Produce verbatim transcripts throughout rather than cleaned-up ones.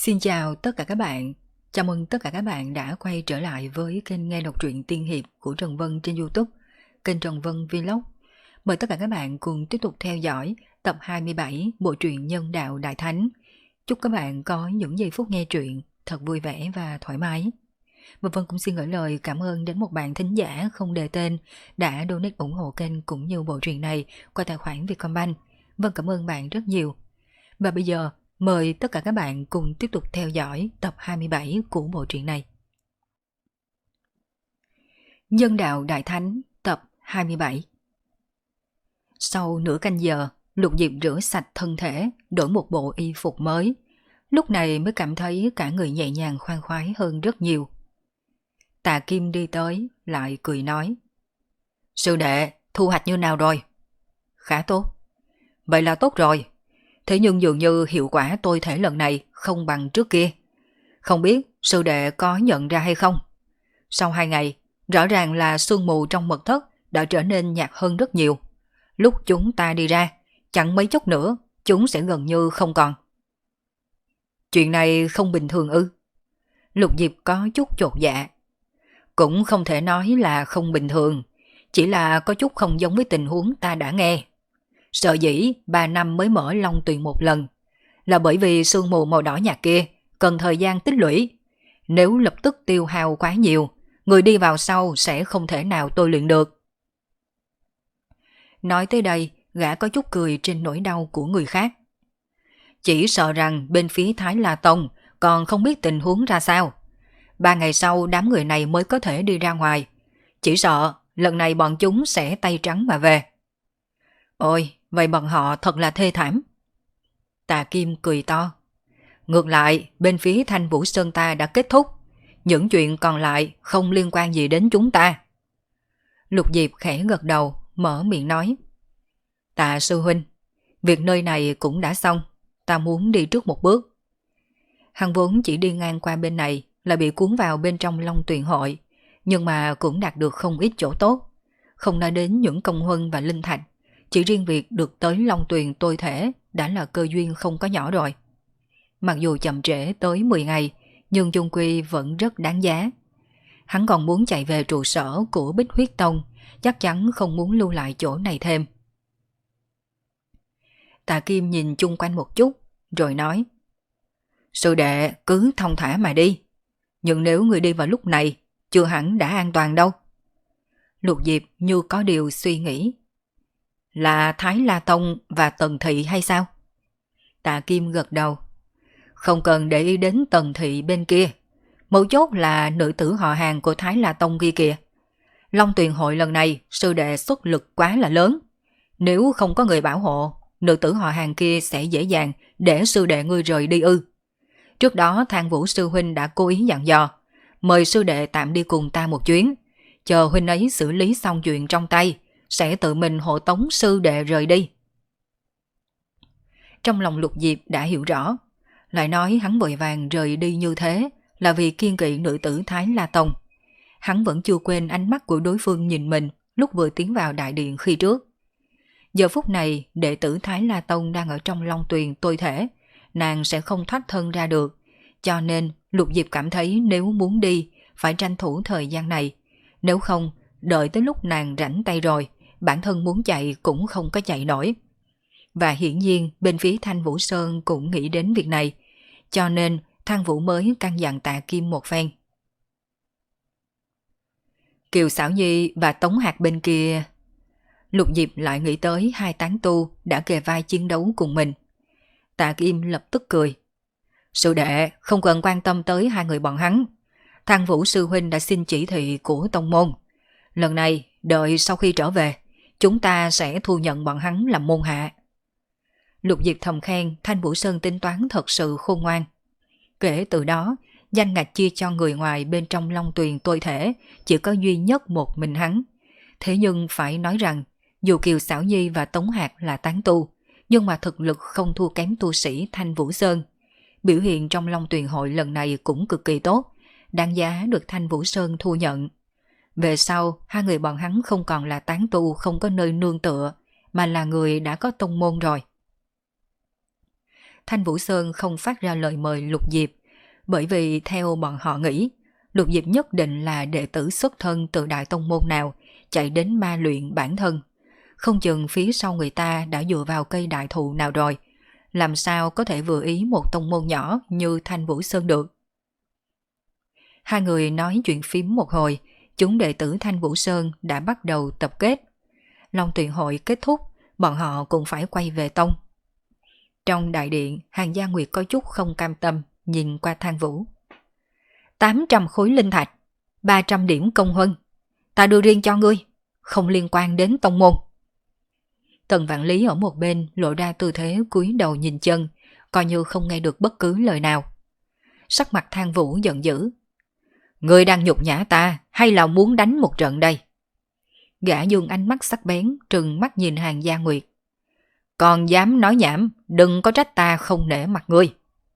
Xin chào tất cả các bạn. Chào mừng tất cả các bạn đã quay trở lại với kênh nghe đọc truyện tiên hiệp của Trần Vân trên YouTube, kênh Trần Vân Vlog. Mời tất cả các bạn cùng tiếp tục theo dõi tập hai mươi bảy bộ truyện Nhân Đạo Đại Thánh. Chúc các bạn có những giây phút nghe truyện thật vui vẻ và thoải mái. Và Vân cũng xin gửi lời cảm ơn đến một bạn thính giả không đề tên đã donate ủng hộ kênh cũng như bộ truyện này qua tài khoản Vietcombank. Vân cảm ơn bạn rất nhiều. Và bây giờ mời tất cả các bạn cùng tiếp tục theo dõi tập hai mươi bảy của bộ truyện này. Nhân Đạo Đại Thánh tập hai mươi bảy. Sau nửa canh giờ, Lục Diệp rửa sạch thân thể, đổi một bộ y phục mới. Lúc này mới cảm thấy cả người nhẹ nhàng khoan khoái hơn rất nhiều. Tạ Kim đi tới, lại cười nói: Sư đệ, thu hoạch như nào rồi? Khá tốt. Vậy là tốt rồi. Thế nhưng dường như hiệu quả tôi thể lần này không bằng trước kia. Không biết sư đệ có nhận ra hay không? Sau hai ngày, rõ ràng là sương mù trong mật thất đã trở nên nhạt hơn rất nhiều. Lúc chúng ta đi ra, chẳng mấy chốc nữa, chúng sẽ gần như không còn. Chuyện này không bình thường ư? Lục Diệp có chút chột dạ. Cũng không thể nói là không bình thường, chỉ là có chút không giống với tình huống ta đã nghe. Sợ dĩ ba năm mới mở Long Tuyền một lần, là bởi vì sương mù màu đỏ nhạt kia cần thời gian tích lũy. Nếu lập tức tiêu hao quá nhiều, người đi vào sau sẽ không thể nào tôi luyện được. Nói tới đây, gã có chút cười trên nỗi đau của người khác. Chỉ sợ rằng bên phía Thái La Tông còn không biết tình huống ra sao. Ba ngày sau đám người này mới có thể đi ra ngoài. Chỉ sợ lần này bọn chúng sẽ tay trắng mà về. Ôi, vậy bọn họ thật là thê thảm. Tà Kim cười to. Ngược lại, bên phía Thanh Vũ Sơn ta đã kết thúc. Những chuyện còn lại không liên quan gì đến chúng ta. Lục Diệp khẽ gật đầu, mở miệng nói: Tạ sư huynh, việc nơi này cũng đã xong. Ta muốn đi trước một bước. Hắn vốn chỉ đi ngang qua bên này là bị cuốn vào bên trong Long Tuyền hội, nhưng mà cũng đạt được không ít chỗ tốt. Không nói đến những công huân và linh thạch, chỉ riêng việc được tới Long Tuyền tôi thể đã là cơ duyên không có nhỏ rồi. Mặc dù chậm trễ tới mười ngày, nhưng chung quy vẫn rất đáng giá. Hắn còn muốn chạy về trụ sở của Bích Huyết Tông, chắc chắn không muốn lưu lại chỗ này thêm. Tạ Kim nhìn chung quanh một chút, rồi nói: Sư đệ cứ thong thả mà đi. Nhưng nếu người đi vào lúc này, chưa hẳn đã an toàn đâu. Lục Diệp như có điều suy nghĩ. Là Thái La Tông và Tần Thị hay sao? Tạ Kim gật đầu. Không cần để ý đến Tần Thị bên kia. Mấu chốt là nữ tử họ hàng của Thái La Tông kia kìa. Long Tuyền hội lần này sư đệ xuất lực quá là lớn. Nếu không có người bảo hộ, nữ tử họ hàng kia sẽ dễ dàng để sư đệ ngươi rời đi ư. Trước đó Thang Vũ sư huynh đã cố ý dặn dò, mời sư đệ tạm đi cùng ta một chuyến. Chờ huynh ấy xử lý xong chuyện trong tay, sẽ tự mình hộ tống sư đệ rời đi. Trong lòng Lục Diệp đã hiểu rõ, lại nói hắn vội vàng rời đi như thế là vì kiêng kỵ nữ tử Thái La Tông. Hắn vẫn chưa quên ánh mắt của đối phương nhìn mình lúc vừa tiến vào đại điện khi trước. Giờ phút này đệ tử Thái La Tông đang ở trong Long Tuyền tôi thể, nàng sẽ không thoát thân ra được, cho nên Lục Diệp cảm thấy nếu muốn đi phải tranh thủ thời gian này, nếu không đợi tới lúc nàng rảnh tay rồi, bản thân muốn chạy cũng không có chạy nổi. Và hiển nhiên bên phía Thanh Vũ Sơn cũng nghĩ đến việc này, cho nên Thang Vũ mới căn dặn Tạ Kim một phen. Kiều Xảo Nhi và Tống Hạc bên kia. Lục Diệp lại nghĩ tới hai tán tu đã kề vai chiến đấu cùng mình. Tạ Kim lập tức cười. Sư đệ không cần quan tâm tới hai người bọn hắn. Thang Vũ sư huynh đã xin chỉ thị của tông môn. Lần này đợi sau khi trở về, chúng ta sẽ thu nhận bọn hắn làm môn hạ. Lục Diệp thầm khen Thanh Vũ Sơn tính toán thật sự khôn ngoan. Kể từ đó, danh ngạch chia cho người ngoài bên trong Long Tuyền tôi thể chỉ có duy nhất một mình hắn. Thế nhưng phải nói rằng, dù Kiều Xảo Nhi và Tống Hạc là tán tu, nhưng mà thực lực không thua kém tu sĩ Thanh Vũ Sơn. Biểu hiện trong Long Tuyền hội lần này cũng cực kỳ tốt, đáng giá được Thanh Vũ Sơn thu nhận. Về sau, hai người bọn hắn không còn là tán tu không có nơi nương tựa, mà là người đã có tông môn rồi. Thanh Vũ Sơn không phát ra lời mời Lục Diệp, Bởi vì theo bọn họ nghĩ, Lục Diệp nhất định là đệ tử xuất thân từ đại tông môn nào chạy đến ma luyện bản thân. Không chừng phía sau người ta đã dựa vào cây đại thụ nào rồi, làm sao có thể vừa ý một tông môn nhỏ như Thanh Vũ Sơn được. Hai người nói chuyện phím một hồi, chúng đệ tử Thanh Vũ Sơn đã bắt đầu tập kết. Long Tuyền hội kết thúc, bọn họ cũng phải quay về tông. Trong đại điện, Hàng Gia Nguyệt có chút không cam tâm, nhìn qua Thang Vũ. tám trăm khối linh thạch, ba trăm điểm công huân. Ta đưa riêng cho ngươi, không liên quan đến tông môn. Tần Vạn Lý ở một bên lộ ra tư thế cúi đầu nhìn chân, coi như không nghe được bất cứ lời nào. Sắc mặt Thang Vũ giận dữ. Ngươi đang nhục nhã ta hay là muốn đánh một trận đây? Gã dương ánh mắt sắc bén, trừng mắt nhìn Hàng Gia Nguyệt. Còn dám nói nhảm, đừng có trách ta không nể mặt ngươi.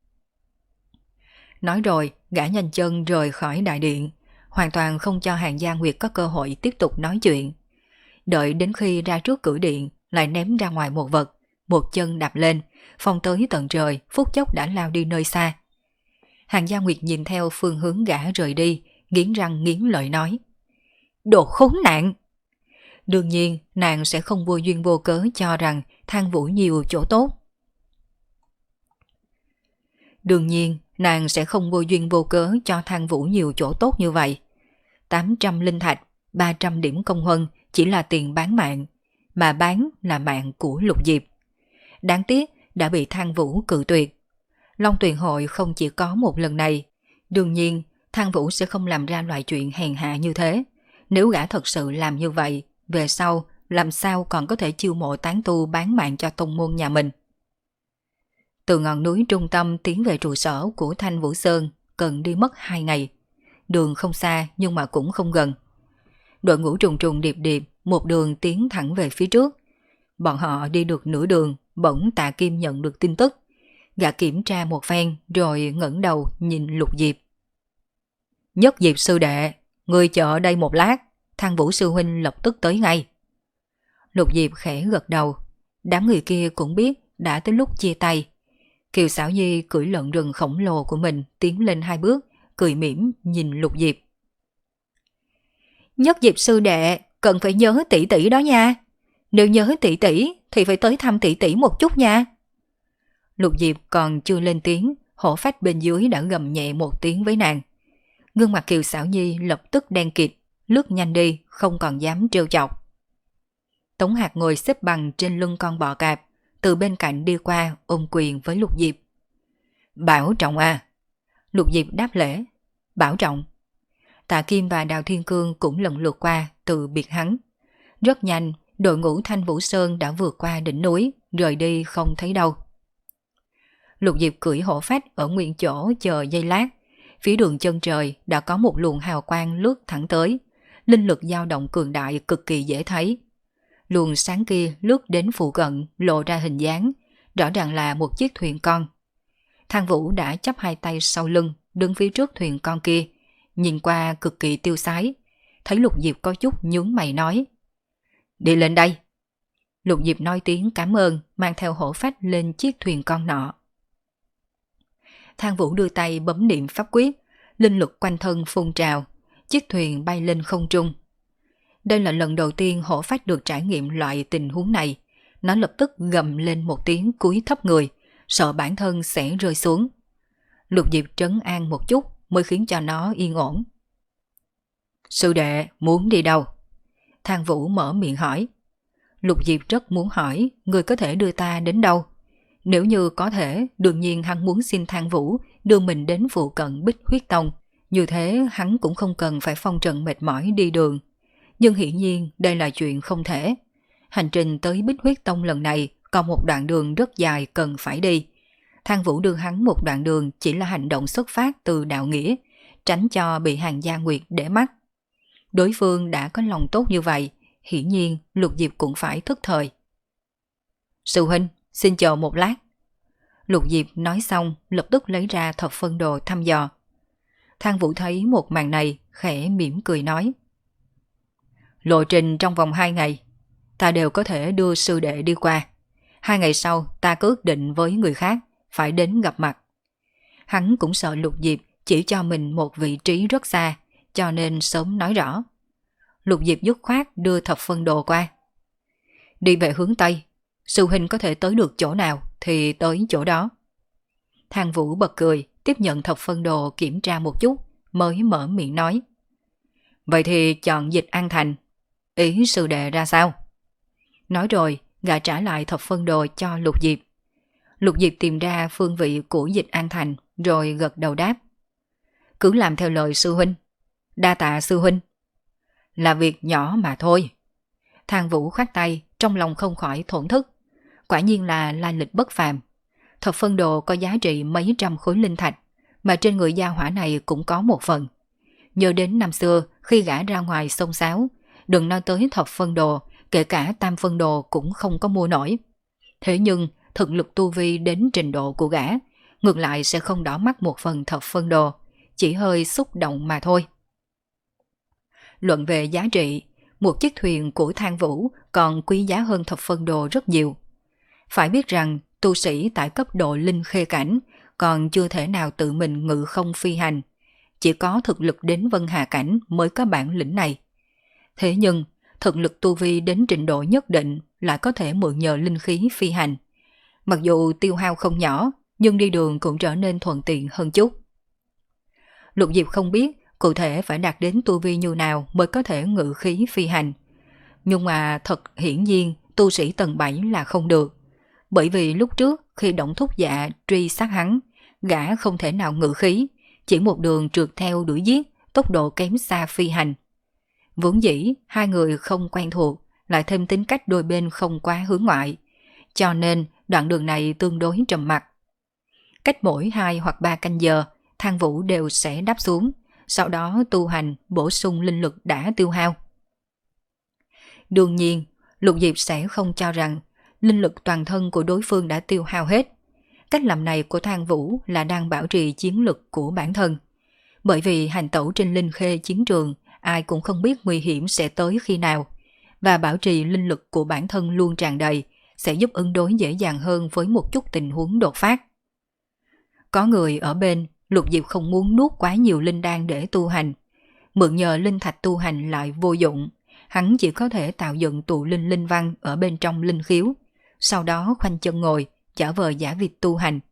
Nói rồi, gã nhanh chân rời khỏi đại điện, hoàn toàn không cho Hàng Gia Nguyệt có cơ hội tiếp tục nói chuyện. Đợi đến khi ra trước cửa điện, lại ném ra ngoài một vật, một chân đạp lên, phong tới tận trời, phút chốc đã lao đi nơi xa. Hàng Gia Nguyệt nhìn theo phương hướng gã rời đi, nghiến răng nghiến lợi nói. Đồ khốn nạn! Đương nhiên, nàng sẽ không vô duyên vô cớ cho rằng Thang Vũ nhiều chỗ tốt. Đương nhiên, nàng sẽ không vô duyên vô cớ cho Thang Vũ nhiều chỗ tốt như vậy. tám trăm linh thạch, ba trăm điểm công huân chỉ là tiền bán mạng, mà bán là mạng của Lục Diệp. Đáng tiếc đã bị Thang Vũ cự tuyệt. Long Tuyền hội không chỉ có một lần này. Đương nhiên, Thang Vũ sẽ không làm ra loại chuyện hèn hạ như thế. Nếu gã thật sự làm như vậy, về sau làm sao còn có thể chiêu mộ tán tu bán mạng cho tông môn nhà mình. Từ ngọn núi trung tâm tiến về trụ sở của Thanh Vũ Sơn cần đi mất hai ngày. Đường không xa nhưng mà cũng không gần. Đội ngũ trùng trùng điệp điệp một đường tiến thẳng về phía trước. Bọn họ đi được nửa đường, bỗng Tạ Kim nhận được tin tức. Gã kiểm tra một phen rồi ngẩng đầu nhìn Lục Diệp. Nhất Diệp sư đệ, người chờ ở đây một lát, Thang Vũ sư huynh lập tức tới ngay. Lục Diệp khẽ gật đầu. Đám người kia cũng biết đã tới lúc chia tay. Kiều Xảo Nhi cưỡi lợn rừng khổng lồ của mình tiến lên hai bước, cười mỉm nhìn Lục Diệp. Nhất Diệp sư đệ, cần phải nhớ tỷ tỷ đó nha. Nếu nhớ tỷ tỷ thì phải tới thăm tỷ tỷ một chút nha. Lục Diệp còn chưa lên tiếng, hổ phách bên dưới đã gầm nhẹ một tiếng với nàng. Gương mặt Kiều Xảo Nhi lập tức đen kịt, lướt nhanh đi, không còn dám trêu chọc. Tống Hạc ngồi xếp bằng trên lưng con bò cạp, từ bên cạnh đi qua ôm quyền với Lục Diệp. Bảo trọng à. Lục Diệp đáp lễ. Bảo trọng. Tạ Kim và Đào Thiên Cương cũng lần lượt qua từ biệt hắn. Rất nhanh, đội ngũ Thanh Vũ Sơn đã vượt qua đỉnh núi, rời đi không thấy đâu. Lục Diệp cưỡi hổ phách ở nguyên chỗ chờ giây lát. Phía đường chân trời đã có một luồng hào quang lướt thẳng tới. Linh lực dao động cường đại cực kỳ dễ thấy. Luồng sáng kia lướt đến phụ cận, lộ ra hình dáng, rõ ràng là một chiếc thuyền con. Thang Vũ đã chắp hai tay sau lưng, đứng phía trước thuyền con kia, nhìn qua cực kỳ tiêu sái. Thấy Lục Diệp có chút nhướng mày nói. Đi lên đây. Lục Diệp nói tiếng cảm ơn, mang theo hổ phách lên chiếc thuyền con nọ. Thang Vũ đưa tay bấm niệm pháp quyết, linh lực quanh thân phun trào, chiếc thuyền bay lên không trung. Đây là lần đầu tiên hổ phách được trải nghiệm loại tình huống này. Nó lập tức gầm lên một tiếng cúi thấp người, sợ bản thân sẽ rơi xuống. Lục Diệp trấn an một chút mới khiến cho nó yên ổn. Sư đệ muốn đi đâu? Thang Vũ mở miệng hỏi. Lục Diệp rất muốn hỏi người có thể đưa ta đến đâu. Nếu như có thể, đương nhiên hắn muốn xin Thang Vũ đưa mình đến phụ cận Bích Huyết Tông. Như thế hắn cũng không cần phải phong trần mệt mỏi đi đường. Nhưng hiển nhiên đây là chuyện không thể. Hành trình tới Bích Huyết Tông lần này còn một đoạn đường rất dài cần phải đi. Thang Vũ đưa hắn một đoạn đường chỉ là hành động xuất phát từ đạo nghĩa, tránh cho bị Hàng Gia Nguyệt để mắt. Đối phương đã có lòng tốt như vậy, hiển nhiên Lục Diệp cũng phải thức thời. Sư huynh, xin chờ một lát. Lục Diệp nói xong lập tức lấy ra thập phân đồ thăm dò. Thang Vũ thấy một màn này, khẽ mỉm cười nói. Lộ trình trong vòng hai ngày, ta đều có thể đưa sư đệ đi qua. Hai ngày sau ta có ước định với người khác, phải đến gặp mặt. hắn cũng sợ Lục Diệp chỉ cho mình một vị trí rất xa, cho nên sớm nói rõ. Lục Diệp dứt khoát đưa thập phân đồ qua. Đi về hướng Tây, sư huynh có thể tới được chỗ nào thì tới chỗ đó. Thang Vũ bật cười, tiếp nhận thập phân đồ kiểm tra một chút, mới mở miệng nói. Vậy thì chọn Dịch An Thành, ý sư đệ ra sao? Nói rồi, gã trả lại thập phân đồ cho Lục Diệp. Lục Diệp tìm ra phương vị của Dịch An Thành, rồi gật đầu đáp. Cứ làm theo lời sư huynh. Đa tạ sư huynh. Là việc nhỏ mà thôi. Thang Vũ khoát tay, trong lòng không khỏi thổn thức. Quả nhiên là lai lịch bất phàm. Thập phân đồ có giá trị mấy trăm khối linh thạch, mà trên người gia hỏa này cũng có một phần. Nhớ đến năm xưa, khi gã ra ngoài xông xáo, đừng nói tới thập phân đồ, kể cả tam phân đồ cũng không có mua nổi. Thế nhưng, thực lực tu vi đến trình độ của gã, ngược lại sẽ không đỏ mắt một phần thập phân đồ, chỉ hơi xúc động mà thôi. Luận về giá trị, một chiếc thuyền của Thang Vũ còn quý giá hơn thập phân đồ rất nhiều. Phải biết rằng, tu sĩ tại cấp độ linh khê cảnh còn chưa thể nào tự mình ngự không phi hành, chỉ có thực lực đến Vân Hà cảnh mới có bản lĩnh này. Thế nhưng, thực lực tu vi đến trình độ nhất định lại có thể mượn nhờ linh khí phi hành. Mặc dù tiêu hao không nhỏ, nhưng đi đường cũng trở nên thuận tiện hơn chút. Lục Diệp không biết cụ thể phải đạt đến tu vi như nào mới có thể ngự khí phi hành. Nhưng mà thật hiển nhiên tu sĩ tầng bảy là không được. Bởi vì lúc trước khi Động Thúc Dạ truy sát hắn, gã không thể nào ngự khí, chỉ một đường trượt theo đuổi giết, tốc độ kém xa phi hành. Vốn dĩ hai người không quen thuộc, lại thêm tính cách đôi bên không quá hướng ngoại, cho nên đoạn đường này tương đối trầm mặc. Cách mỗi hai hoặc ba canh giờ, Thang Vũ đều sẽ đáp xuống, sau đó tu hành bổ sung linh lực đã tiêu hao. Đương nhiên, Lục Diệp sẽ không cho rằng linh lực toàn thân của đối phương đã tiêu hao hết. Cách làm này của Thang Vũ là đang bảo trì chiến lực của bản thân. Bởi vì hành tẩu trên linh khê chiến trường, ai cũng không biết nguy hiểm sẽ tới khi nào, và bảo trì linh lực của bản thân luôn tràn đầy sẽ giúp ứng đối dễ dàng hơn với một chút tình huống đột phát. Có người ở bên, Lục Diệp không muốn nuốt quá nhiều linh đan để tu hành. Mượn nhờ linh thạch tu hành lại vô dụng, hắn chỉ có thể tạo dựng tụ linh linh văn ở bên trong linh khiếu, sau đó khoanh chân ngồi, giả vờ giả vịt tu hành.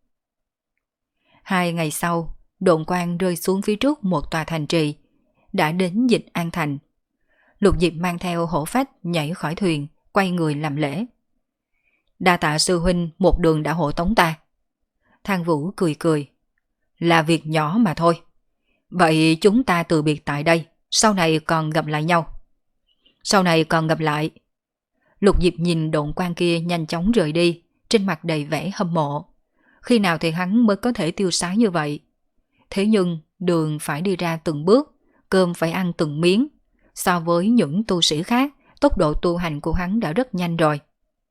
Hai ngày sau, độn quang rơi xuống phía trước một tòa thành trì, đã đến Dịch An Thành. Lục Diệp mang theo hổ phách nhảy khỏi thuyền, quay người làm lễ. Đa tạ sư huynh một đường đã hộ tống ta. Thang Vũ cười cười. Là việc nhỏ mà thôi. Vậy chúng ta từ biệt tại đây, sau này còn gặp lại nhau. Sau này còn gặp lại. Lục Diệp nhìn độn quang kia nhanh chóng rời đi, trên mặt đầy vẻ hâm mộ. Khi nào thì hắn mới có thể tiêu sái như vậy? Thế nhưng đường phải đi ra từng bước, cơm phải ăn từng miếng. So với những tu sĩ khác, tốc độ tu hành của hắn đã rất nhanh rồi.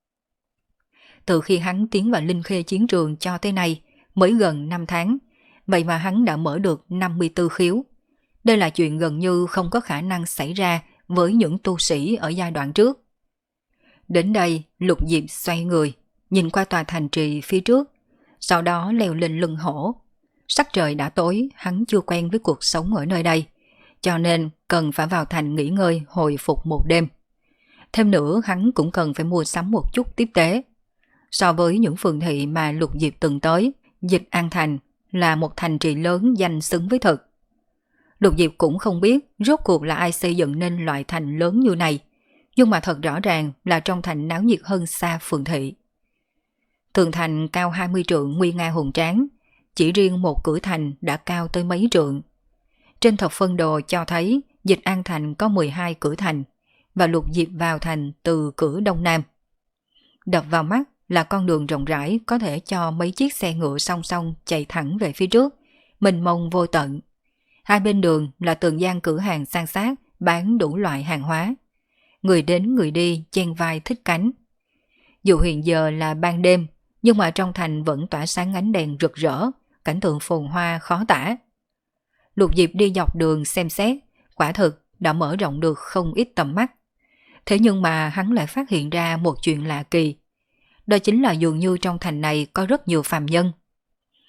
Từ khi hắn tiến vào linh khê chiến trường cho tới nay, mới gần năm tháng, vậy mà hắn đã mở được năm mươi tư khiếu. Đây là chuyện gần như không có khả năng xảy ra với những tu sĩ ở giai đoạn trước. Đến đây, Lục Diệp xoay người, nhìn qua tòa thành trì phía trước, sau đó leo lên lưng hổ. Sắc trời đã tối, hắn chưa quen với cuộc sống ở nơi đây, cho nên cần phải vào thành nghỉ ngơi hồi phục một đêm. Thêm nữa, hắn cũng cần phải mua sắm một chút tiếp tế. So với những phường thị mà Lục Diệp từng tới, Dịch An Thành là một thành trì lớn danh xứng với thực. Lục Diệp cũng không biết rốt cuộc là ai xây dựng nên loại thành lớn như này, nhưng mà thật rõ ràng là trong thành náo nhiệt hơn xa phường thị. Tường thành cao hai mươi trượng nguy nga hùng tráng, chỉ riêng một cửa thành đã cao tới mấy trượng. Trên thập phân đồ cho thấy Dịch An Thành có mười hai cửa thành, và Lục Diệp vào thành từ cửa đông nam. Đập vào mắt là con đường rộng rãi có thể cho mấy chiếc xe ngựa song song chạy thẳng về phía trước, mênh mông vô tận. Hai bên đường là từng gian cửa hàng san sát bán đủ loại hàng hóa. Người đến người đi chen vai thích cánh. Dù hiện giờ là ban đêm, nhưng mà trong thành vẫn tỏa sáng ánh đèn rực rỡ, cảnh tượng phồn hoa khó tả. Lục Diệp đi dọc đường xem xét, quả thực đã mở rộng được không ít tầm mắt. Thế nhưng mà hắn lại phát hiện ra một chuyện lạ kỳ. Đó chính là dường như trong thành này có rất nhiều phàm nhân.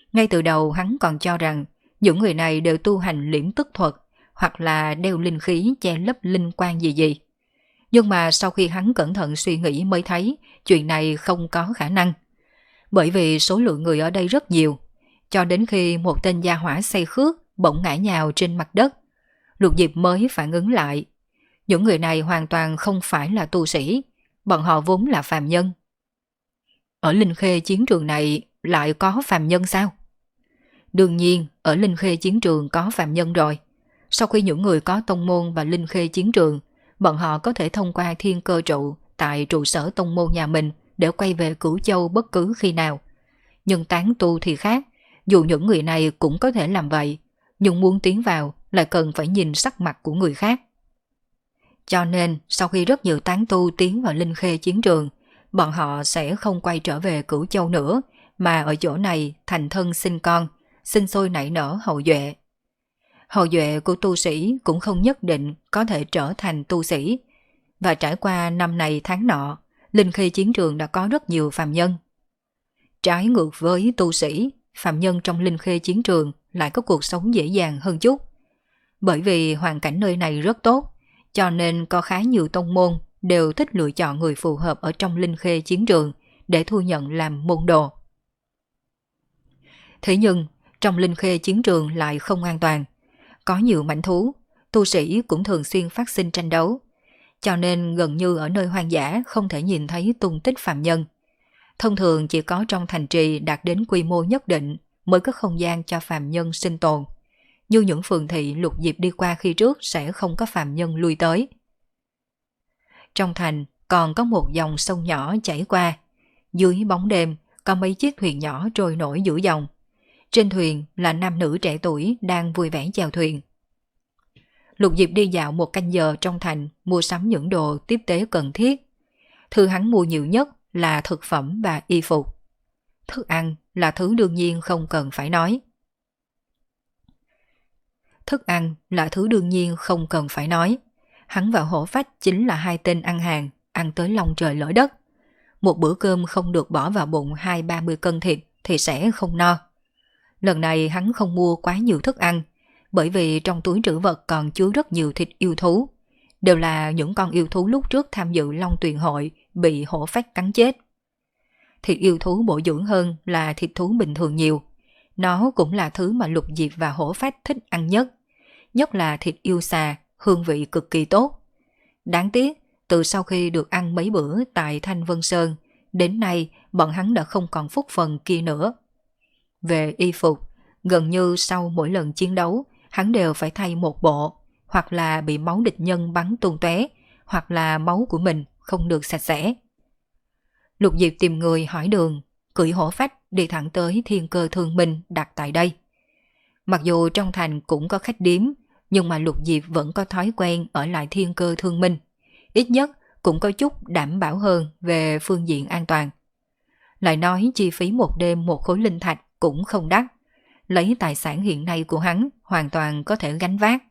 Ngay từ đầu hắn còn cho rằng những người này đều tu hành liễm tức thuật hoặc là đeo linh khí che lấp linh quan gì gì. Nhưng mà sau khi hắn cẩn thận suy nghĩ mới thấy chuyện này không có khả năng. Bởi vì số lượng người ở đây rất nhiều, cho đến khi một tên gia hỏa say khước bỗng ngã nhào trên mặt đất, Lục Diệp mới phản ứng lại. Những người này hoàn toàn không phải là tu sĩ, bọn họ vốn là phàm nhân. Ở Linh Khê chiến trường này lại có phàm nhân sao? Đương nhiên, ở Linh Khê chiến trường có phàm nhân rồi. Sau khi những người có tông môn và Linh Khê chiến trường, bọn họ có thể thông qua thiên cơ trụ tại trụ sở tông môn nhà mình để quay về Cửu Châu bất cứ khi nào. Nhưng tán tu thì khác, dù những người này cũng có thể làm vậy, nhưng muốn tiến vào lại cần phải nhìn sắc mặt của người khác. Cho nên, sau khi rất nhiều tán tu tiến vào Linh Khê chiến trường, bọn họ sẽ không quay trở về Cửu Châu nữa, mà ở chỗ này thành thân sinh con, sinh sôi nảy nở hậu duệ. Hậu duệ của tu sĩ cũng không nhất định có thể trở thành tu sĩ. Và trải qua năm này tháng nọ, Linh Khê chiến trường đã có rất nhiều phàm nhân. Trái ngược với tu sĩ, phàm nhân trong Linh Khê chiến trường lại có cuộc sống dễ dàng hơn chút. Bởi vì hoàn cảnh nơi này rất tốt, cho nên có khá nhiều tông môn đều thích lựa chọn người phù hợp ở trong Linh Khê chiến trường để thu nhận làm môn đồ. Thế nhưng, trong Linh Khê chiến trường lại không an toàn. Có nhiều mãnh thú, tu sĩ cũng thường xuyên phát sinh tranh đấu. Cho nên gần như ở nơi hoang dã không thể nhìn thấy tung tích phàm nhân. Thông thường chỉ có trong thành trì đạt đến quy mô nhất định mới có không gian cho phàm nhân sinh tồn. Như những phường thị Lục Diệp đi qua khi trước sẽ không có phàm nhân lui tới. Trong thành còn có một dòng sông nhỏ chảy qua. Dưới bóng đêm có mấy chiếc thuyền nhỏ trôi nổi giữa dòng. Trên thuyền là nam nữ trẻ tuổi đang vui vẻ chèo thuyền. Lục Diệp đi dạo một canh giờ trong thành mua sắm những đồ tiếp tế cần thiết. Thứ hắn mua nhiều nhất là thực phẩm và y phục. Thức ăn là thứ đương nhiên không cần phải nói. Thức ăn là thứ đương nhiên không cần phải nói. Hắn và Hổ Phách chính là hai tên ăn hàng, ăn tới long trời lỡ đất. Một bữa cơm không được bỏ vào bụng hai ba mươi cân thịt thì sẽ không no. Lần này hắn không mua quá nhiều thức ăn, bởi vì trong túi trữ vật còn chứa rất nhiều thịt yêu thú. Đều là những con yêu thú lúc trước tham dự Long Tuyền Hội bị Hổ Phách cắn chết. Thịt yêu thú bổ dưỡng hơn là thịt thú bình thường nhiều. Nó cũng là thứ mà Lục Diệp và Hổ Phách thích ăn nhất. Nhất là thịt yêu xà, hương vị cực kỳ tốt. Đáng tiếc, từ sau khi được ăn mấy bữa tại Thanh Vân Sơn, đến nay bọn hắn đã không còn phúc phần kia nữa. Về y phục, gần như sau mỗi lần chiến đấu, hắn đều phải thay một bộ, hoặc là bị máu địch nhân bắn tung tóe, hoặc là máu của mình không được sạch sẽ. Lục Diệp tìm người hỏi đường, cưỡi Hổ Phách đi thẳng tới Thiên Cơ Thương Minh đặt tại đây. Mặc dù trong thành cũng có khách điếm, nhưng mà Lục Diệp vẫn có thói quen ở lại Thiên Cơ Thương Minh. Ít nhất cũng có chút đảm bảo hơn về phương diện an toàn. Lại nói chi phí một đêm một khối linh thạch cũng không đắt. Lấy tài sản hiện nay của hắn hoàn toàn có thể gánh vác.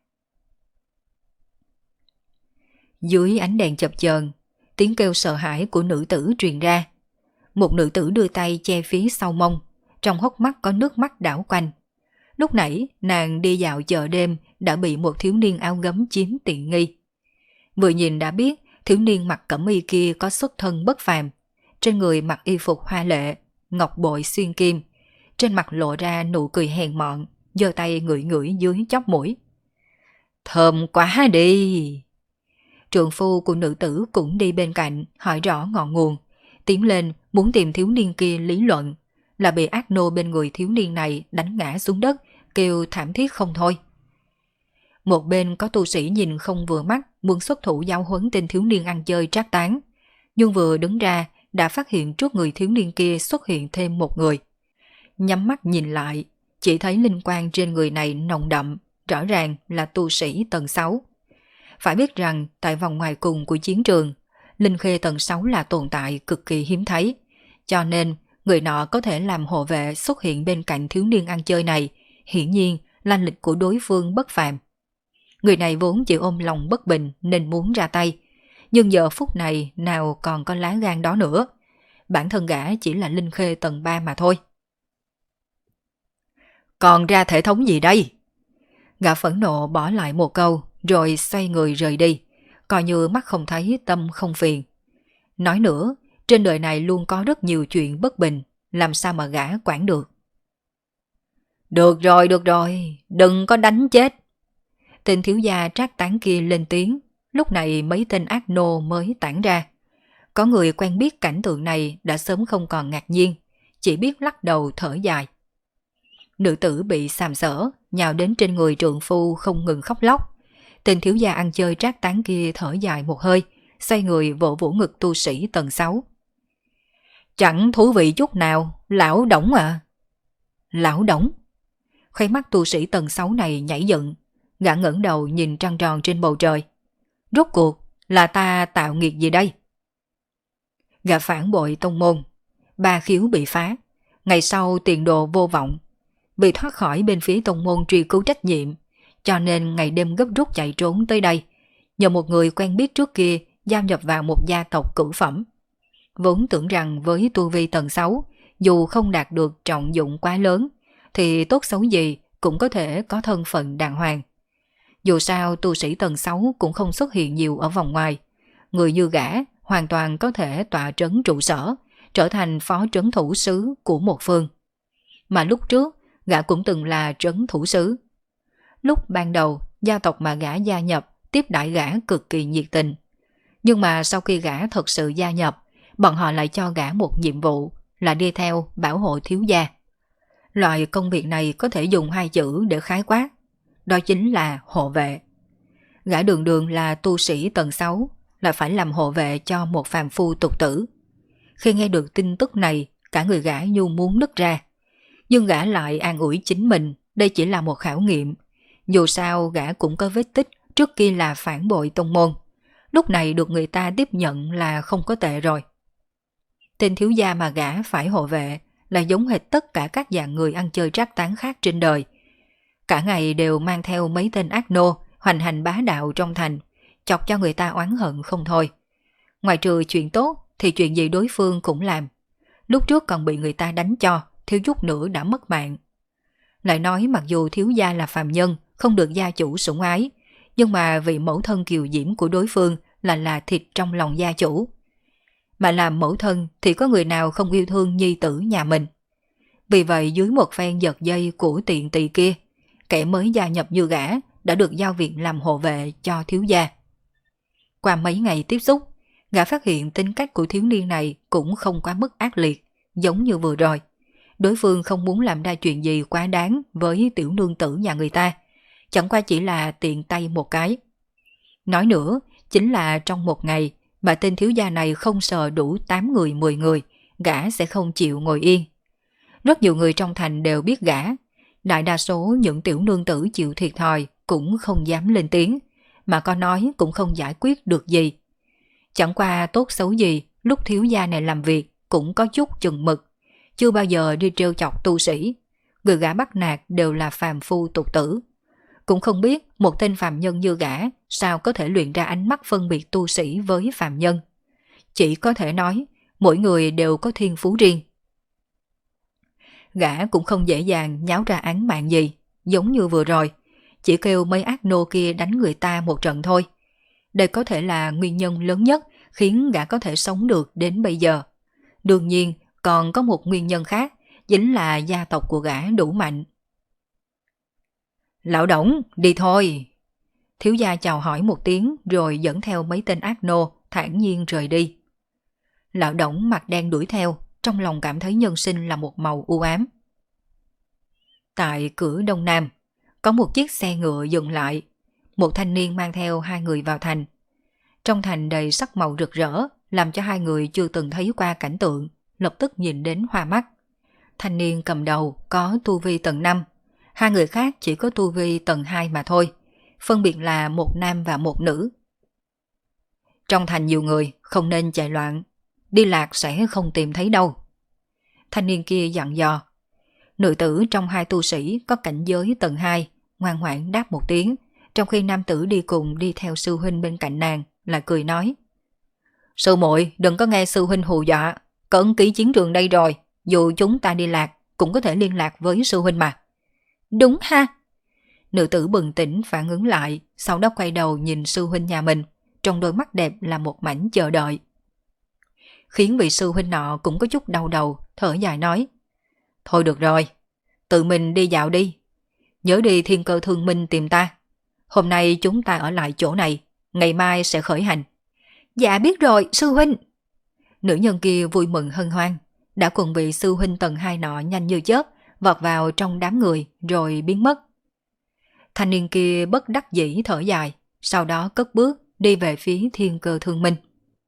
Dưới ánh đèn chập chờn, tiếng kêu sợ hãi của nữ tử truyền ra. Một nữ tử đưa tay che phía sau mông, trong hốc mắt có nước mắt đảo quanh. Lúc nãy nàng đi dạo chợ đêm đã bị một thiếu niên áo gấm chiếm tiện nghi. Vừa nhìn đã biết thiếu niên mặc cẩm y kia có xuất thân bất phàm. Trên người mặc y phục hoa lệ, ngọc bội xuyên kim. Trên mặt lộ ra nụ cười hèn mọn, giơ tay ngửi ngửi dưới chóp mũi. Thơm quá đi! Trượng phu của nữ tử cũng đi bên cạnh, hỏi rõ ngọn nguồn. Tiến lên muốn tìm thiếu niên kia lý luận, là bị ác nô bên người thiếu niên này đánh ngã xuống đất, kêu thảm thiết không thôi. Một bên có tu sĩ nhìn không vừa mắt, muốn xuất thủ giao huấn tên thiếu niên ăn chơi trác tán. Nhưng vừa đứng ra, đã phát hiện trước người thiếu niên kia xuất hiện thêm một người. Nhắm mắt nhìn lại, chỉ thấy linh quang trên người này nồng đậm, rõ ràng là tu sĩ tầng sáu. Phải biết rằng tại vòng ngoài cùng của chiến trường, linh khê tầng sáu là tồn tại cực kỳ hiếm thấy, cho nên người nọ có thể làm hộ vệ xuất hiện bên cạnh thiếu niên ăn chơi này, hiển nhiên là lịch của đối phương bất phàm. Người này vốn chỉ ôm lòng bất bình nên muốn ra tay, nhưng giờ phút này nào còn có lá gan đó nữa. Bản thân gã chỉ là linh khê tầng ba mà thôi. Còn ra thể thống gì đây? Gã phẫn nộ bỏ lại một câu rồi xoay người rời đi, coi như mắt không thấy tâm không phiền. Nói nữa, trên đời này luôn có rất nhiều chuyện bất bình, làm sao mà gã quản được. Được rồi, được rồi, đừng có đánh chết. Tên thiếu gia trác tán kia lên tiếng, lúc này mấy tên ác nô mới tản ra. Có người quen biết cảnh tượng này đã sớm không còn ngạc nhiên, chỉ biết lắc đầu thở dài. Nữ tử bị sàm sỡ, nhào đến trên người trượng phu không ngừng khóc lóc. Tên thiếu gia ăn chơi trác tán kia thở dài một hơi, xoay người vỗ vỗ ngực tu sĩ tầng sáu. Chẳng thú vị chút nào, lão Đổng à. Lão Đổng? Khóe mắt tu sĩ tầng sáu này nhảy dựng, gã ngẩng đầu nhìn trăng tròn trên bầu trời. Rốt cuộc là ta tạo nghiệt gì đây? Gã phản bội tông môn, ba khiếu bị phá, ngày sau tiền đồ vô vọng, bị thoát khỏi bên phía tông môn truy cứu trách nhiệm, cho nên ngày đêm gấp rút chạy trốn tới đây, nhờ một người quen biết trước kia giao nhập vào một gia tộc cửu phẩm. Vốn tưởng rằng với tu vi tầng sáu, dù không đạt được trọng dụng quá lớn, thì tốt xấu gì cũng có thể có thân phận đàng hoàng. Dù sao tu sĩ tầng sáu cũng không xuất hiện nhiều ở vòng ngoài, người như gã hoàn toàn có thể tọa trấn trụ sở, trở thành phó trấn thủ sứ của một phương. Mà lúc trước, gã cũng từng là trấn thủ sứ. Lúc ban đầu, gia tộc mà gã gia nhập tiếp đãi gã cực kỳ nhiệt tình. Nhưng mà sau khi gã thật sự gia nhập, bọn họ lại cho gã một nhiệm vụ là đi theo bảo hộ thiếu gia. Loại công việc này có thể dùng hai chữ để khái quát, đó chính là hộ vệ. Gã đường đường là tu sĩ tầng sáu, lại phải làm hộ vệ cho một phàm phu tục tử. Khi nghe được tin tức này, cả người gã như muốn nứt ra. Nhưng gã lại an ủi chính mình, đây chỉ là một khảo nghiệm. Dù sao gã cũng có vết tích trước kia là phản bội tông môn. Lúc này được người ta tiếp nhận là không có tệ rồi. Tên thiếu gia mà gã phải hộ vệ là giống hệt tất cả các dạng người ăn chơi trác tán khác trên đời. Cả ngày đều mang theo mấy tên ác nô, hoành hành bá đạo trong thành, chọc cho người ta oán hận không thôi. Ngoài trừ chuyện tốt thì chuyện gì đối phương cũng làm. Lúc trước còn bị người ta đánh cho, thiếu chút nữa đã mất mạng. Lại nói mặc dù thiếu gia là phàm nhân, không được gia chủ sủng ái, nhưng mà vì mẫu thân kiều diễm của đối phương là là thịt trong lòng gia chủ. Mà làm mẫu thân thì có người nào không yêu thương nhi tử nhà mình. Vì vậy dưới một phen giật dây của tiện tỳ kia, kẻ mới gia nhập như gã đã được giao việc làm hộ vệ cho thiếu gia. Qua mấy ngày tiếp xúc, gã phát hiện tính cách của thiếu niên này cũng không quá mức ác liệt, giống như vừa rồi. Đối phương không muốn làm ra chuyện gì quá đáng với tiểu nương tử nhà người ta, chẳng qua chỉ là tiện tay một cái. Nói nữa, chính là trong một ngày mà tên thiếu gia này không sờ đủ tám người mười người, gã sẽ không chịu ngồi yên. Rất nhiều người trong thành đều biết gã, đại đa số những tiểu nương tử chịu thiệt thòi cũng không dám lên tiếng, mà có nói cũng không giải quyết được gì. Chẳng qua tốt xấu gì, lúc thiếu gia này làm việc cũng có chút chừng mực, chưa bao giờ đi trêu chọc tu sĩ. Người gã bắt nạt đều là phàm phu tục tử. Cũng không biết một tên phàm nhân như gã sao có thể luyện ra ánh mắt phân biệt tu sĩ với phàm nhân. Chỉ có thể nói, mỗi người đều có thiên phú riêng. Gã cũng không dễ dàng nháo ra án mạng gì, giống như vừa rồi, chỉ kêu mấy ác nô kia đánh người ta một trận thôi. Đây có thể là nguyên nhân lớn nhất khiến gã có thể sống được đến bây giờ. Đương nhiên, còn có một nguyên nhân khác, chính là gia tộc của gã đủ mạnh. Lão Đổng, đi thôi. Thiếu gia chào hỏi một tiếng rồi dẫn theo mấy tên ác nô thản nhiên rời đi. Lão Đổng mặt đen đuổi theo, trong lòng cảm thấy nhân sinh là một màu u ám. Tại cửa Đông Nam, có một chiếc xe ngựa dừng lại. Một thanh niên mang theo hai người vào thành. Trong thành đầy sắc màu rực rỡ, làm cho hai người chưa từng thấy qua cảnh tượng, lập tức nhìn đến hoa mắt. Thanh niên cầm đầu có tu vi tầng năm, hai người khác chỉ có tu vi tầng hai mà thôi, phân biệt là một nam và một nữ. Trong thành nhiều người, không nên chạy loạn, đi lạc sẽ không tìm thấy đâu. Thanh niên kia dặn dò. Nữ tử trong hai tu sĩ có cảnh giới tầng hai, ngoan ngoãn đáp một tiếng, trong khi nam tử đi cùng đi theo sư huynh bên cạnh nàng, lại cười nói. Sư muội đừng có nghe sư huynh hù dọa, có ấn ký chiến trường đây rồi, dù chúng ta đi lạc cũng có thể liên lạc với sư huynh mà. Đúng ha. Nữ tử bừng tỉnh phản ứng lại, sau đó quay đầu nhìn sư huynh nhà mình, trong đôi mắt đẹp là một mảnh chờ đợi. Khiến vị sư huynh nọ cũng có chút đau đầu, thở dài nói. Thôi được rồi, tự mình đi dạo đi. Nhớ đi Thiên Cơ Thương Minh tìm ta. Hôm nay chúng ta ở lại chỗ này, ngày mai sẽ khởi hành. Dạ biết rồi, sư huynh. Nữ nhân kia vui mừng hân hoan, đã cùng vị sư huynh tầng hai nọ nhanh như chớp, vọt vào trong đám người rồi biến mất. Thanh niên kia bất đắc dĩ thở dài, sau đó cất bước đi về phía Thiên Cơ Thương Minh.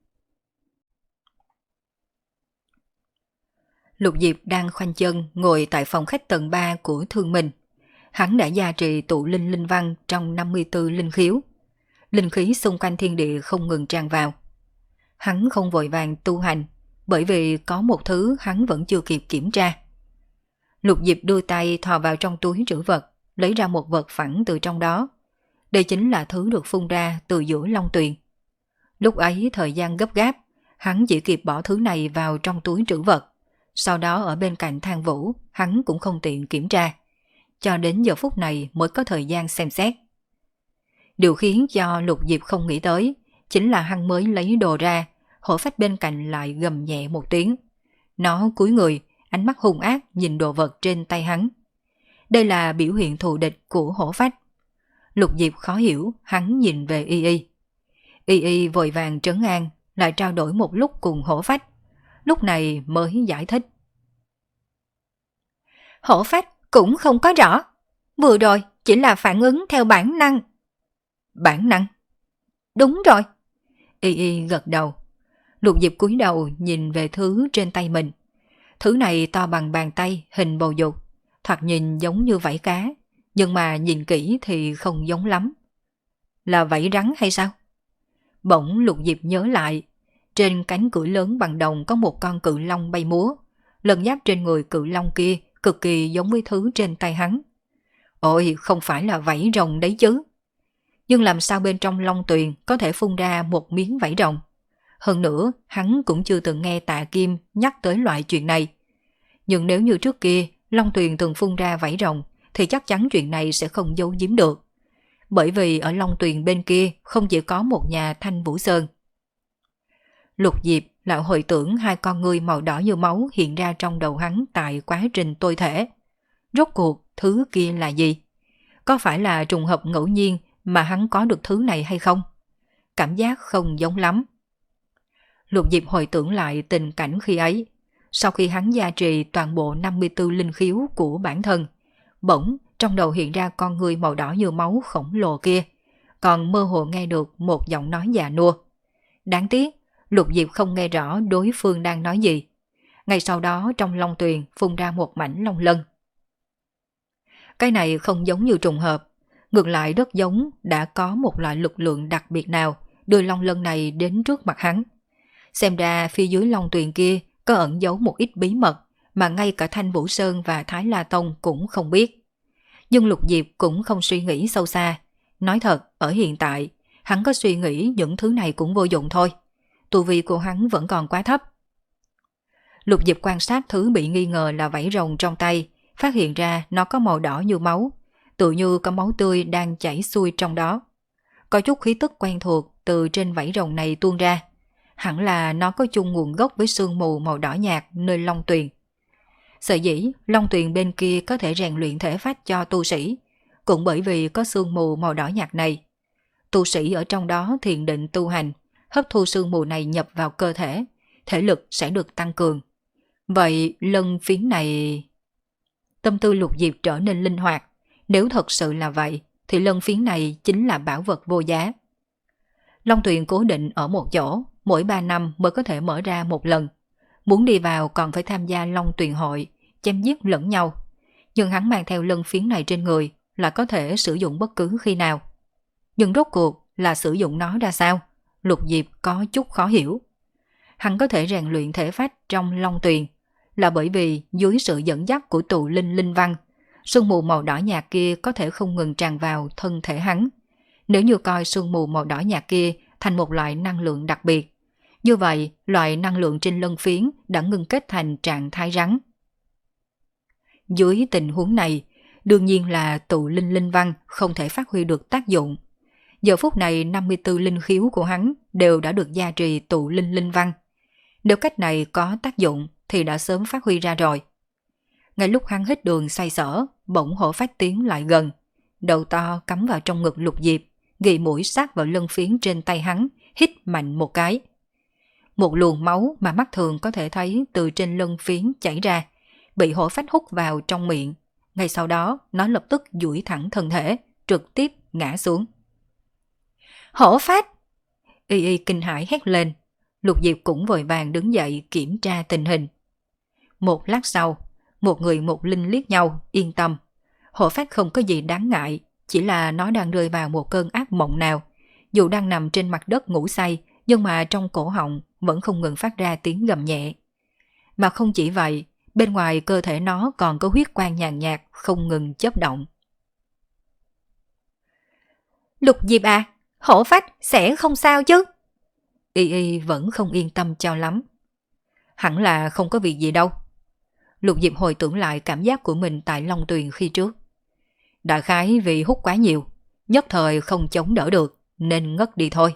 Lục Diệp đang khoanh chân ngồi tại phòng khách tầng ba của Thương Minh. Hắn đã gia trì tụ linh linh văn trong năm mươi tư linh khiếu. Linh khí xung quanh thiên địa không ngừng tràn vào. Hắn không vội vàng tu hành, bởi vì có một thứ hắn vẫn chưa kịp kiểm tra. Lục Diệp đưa tay thò vào trong túi trữ vật, lấy ra một vật phẳng từ trong đó. Đây chính là thứ được phun ra từ giữa Long Tuyền. Lúc ấy thời gian gấp gáp, hắn chỉ kịp bỏ thứ này vào trong túi trữ vật. Sau đó ở bên cạnh Thang Vũ, hắn cũng không tiện kiểm tra. Cho đến giờ phút này mới có thời gian xem xét. Điều khiến cho Lục Diệp không nghĩ tới, chính là hắn mới lấy đồ ra, hổ phách bên cạnh lại gầm nhẹ một tiếng. Nó cúi người, ánh mắt hung ác nhìn đồ vật trên tay hắn. Đây là biểu hiện thù địch của hổ phách. Lục Diệp khó hiểu, hắn nhìn về Y Y. Y Y vội vàng trấn an, lại trao đổi một lúc cùng hổ phách. Lúc này mới giải thích. Hổ phách cũng không có rõ. Vừa rồi chỉ là phản ứng theo bản năng. Bản năng? Đúng rồi. Y Y gật đầu. Lục Diệp cúi đầu nhìn về thứ trên tay mình. Thứ này to bằng bàn tay, hình bầu dục. Thoạt nhìn giống như vảy cá, nhưng mà nhìn kỹ thì không giống lắm. Là vảy rắn hay sao? Bỗng Lục Diệp nhớ lại. Trên cánh cửa lớn bằng đồng có một con cự long bay múa. Lân giáp trên người cự long kia cực kỳ giống với thứ trên tay hắn. Ôi, không phải là vảy rồng đấy chứ. Nhưng làm sao bên trong Long Tuyền có thể phun ra một miếng vảy rồng? Hơn nữa, hắn cũng chưa từng nghe Tạ Kim nhắc tới loại chuyện này. Nhưng nếu như trước kia Long Tuyền từng phun ra vảy rồng, thì chắc chắn chuyện này sẽ không giấu giếm được. Bởi vì ở Long Tuyền bên kia không chỉ có một nhà Thanh Vũ Sơn. Lục Diệp lại hồi tưởng hai con ngươi màu đỏ như máu hiện ra trong đầu hắn tại quá trình tôi thể. Rốt cuộc thứ kia là gì? Có phải là trùng hợp ngẫu nhiên mà hắn có được thứ này hay không? Cảm giác không giống lắm. Lục Diệp hồi tưởng lại tình cảnh khi ấy. Sau khi hắn gia trì toàn bộ năm mươi tư linh khiếu của bản thân, bỗng trong đầu hiện ra con người màu đỏ như máu khổng lồ kia, còn mơ hồ nghe được một giọng nói già nua. Đáng tiếc, Lục Diệp không nghe rõ đối phương đang nói gì. Ngay sau đó trong Long Tuyền phun ra một mảnh long lân. Cái này không giống như trùng hợp, ngược lại rất giống đã có một loại lực lượng đặc biệt nào đưa long lân này đến trước mặt hắn. Xem ra phía dưới Long Tuyền kia có ẩn giấu một ít bí mật mà ngay cả Thanh Vũ Sơn và Thái La Tông cũng không biết. Nhưng Lục Diệp cũng không suy nghĩ sâu xa. Nói thật, ở hiện tại, hắn có suy nghĩ những thứ này cũng vô dụng thôi. Tu vi của hắn vẫn còn quá thấp. Lục Diệp quan sát thứ bị nghi ngờ là vảy rồng trong tay, phát hiện ra nó có màu đỏ như máu, tự như có máu tươi đang chảy xuôi trong đó. Có chút khí tức quen thuộc từ trên vảy rồng này tuôn ra. Hẳn là nó có chung nguồn gốc với sương mù màu đỏ nhạt nơi Long Tuyền. Sở dĩ Long Tuyền bên kia có thể rèn luyện thể phách cho tu sĩ, cũng bởi vì có sương mù màu đỏ nhạt này. Tu sĩ ở trong đó thiền định tu hành, hấp thu sương mù này nhập vào cơ thể, thể lực sẽ được tăng cường. Vậy lân phiến này... Tâm tư Lục Diệp trở nên linh hoạt. Nếu thật sự là vậy, thì lân phiến này chính là bảo vật vô giá. Long Tuyền cố định ở một chỗ, mỗi ba năm mới có thể mở ra một lần. Muốn đi vào còn phải tham gia Long Tuyền hội, chém giết lẫn nhau. Nhưng hắn mang theo lân phiến này trên người là có thể sử dụng bất cứ khi nào. Nhưng rốt cuộc là sử dụng nó ra sao? Lục Diệp có chút khó hiểu. Hắn có thể rèn luyện thể phách trong Long Tuyền là bởi vì dưới sự dẫn dắt của tụ linh linh văn, sương mù màu đỏ nhạt kia có thể không ngừng tràn vào thân thể hắn. Nếu như coi sương mù màu đỏ nhạt kia thành một loại năng lượng đặc biệt, như vậy loại năng lượng trên lân phiến đã ngưng kết thành trạng thái rắn. Dưới tình huống này, đương nhiên là tụ linh linh văn không thể phát huy được tác dụng. Giờ phút này năm mươi tư linh khiếu của hắn đều đã được gia trì tụ linh linh văn. Nếu cách này có tác dụng thì đã sớm phát huy ra rồi. Ngay lúc hắn hít đường say sở, bỗng Hổ Phách tiến lại gần, đầu to cắm vào trong ngực Lục Diệp, ghi mũi sát vào lân phiến trên tay hắn, hít mạnh một cái. Một luồng máu mà mắt thường có thể thấy từ trên lân phiến chảy ra, bị Hổ Phách hút vào trong miệng. Ngay sau đó, nó lập tức duỗi thẳng thân thể, trực tiếp ngã xuống. Hổ Phách! Y Y kinh hãi hét lên. Lục Diệp cũng vội vàng đứng dậy kiểm tra tình hình. Một lát sau, một người một linh liếc nhau, yên tâm. Hổ Phách không có gì đáng ngại, chỉ là nó đang rơi vào một cơn ác mộng nào. Dù đang nằm trên mặt đất ngủ say, nhưng mà trong cổ họng vẫn không ngừng phát ra tiếng gầm nhẹ. Mà không chỉ vậy, bên ngoài cơ thể nó còn có huyết quang nhàn nhạt không ngừng chớp động. Lục Diệp à, Hổ Phách sẽ không sao chứ? Y Y vẫn không yên tâm cho lắm. Hẳn là không có việc gì đâu. Lục Diệp hồi tưởng lại cảm giác của mình tại Long Tuyền khi trước. Đại khái vì hút quá nhiều, nhất thời không chống đỡ được nên ngất đi thôi.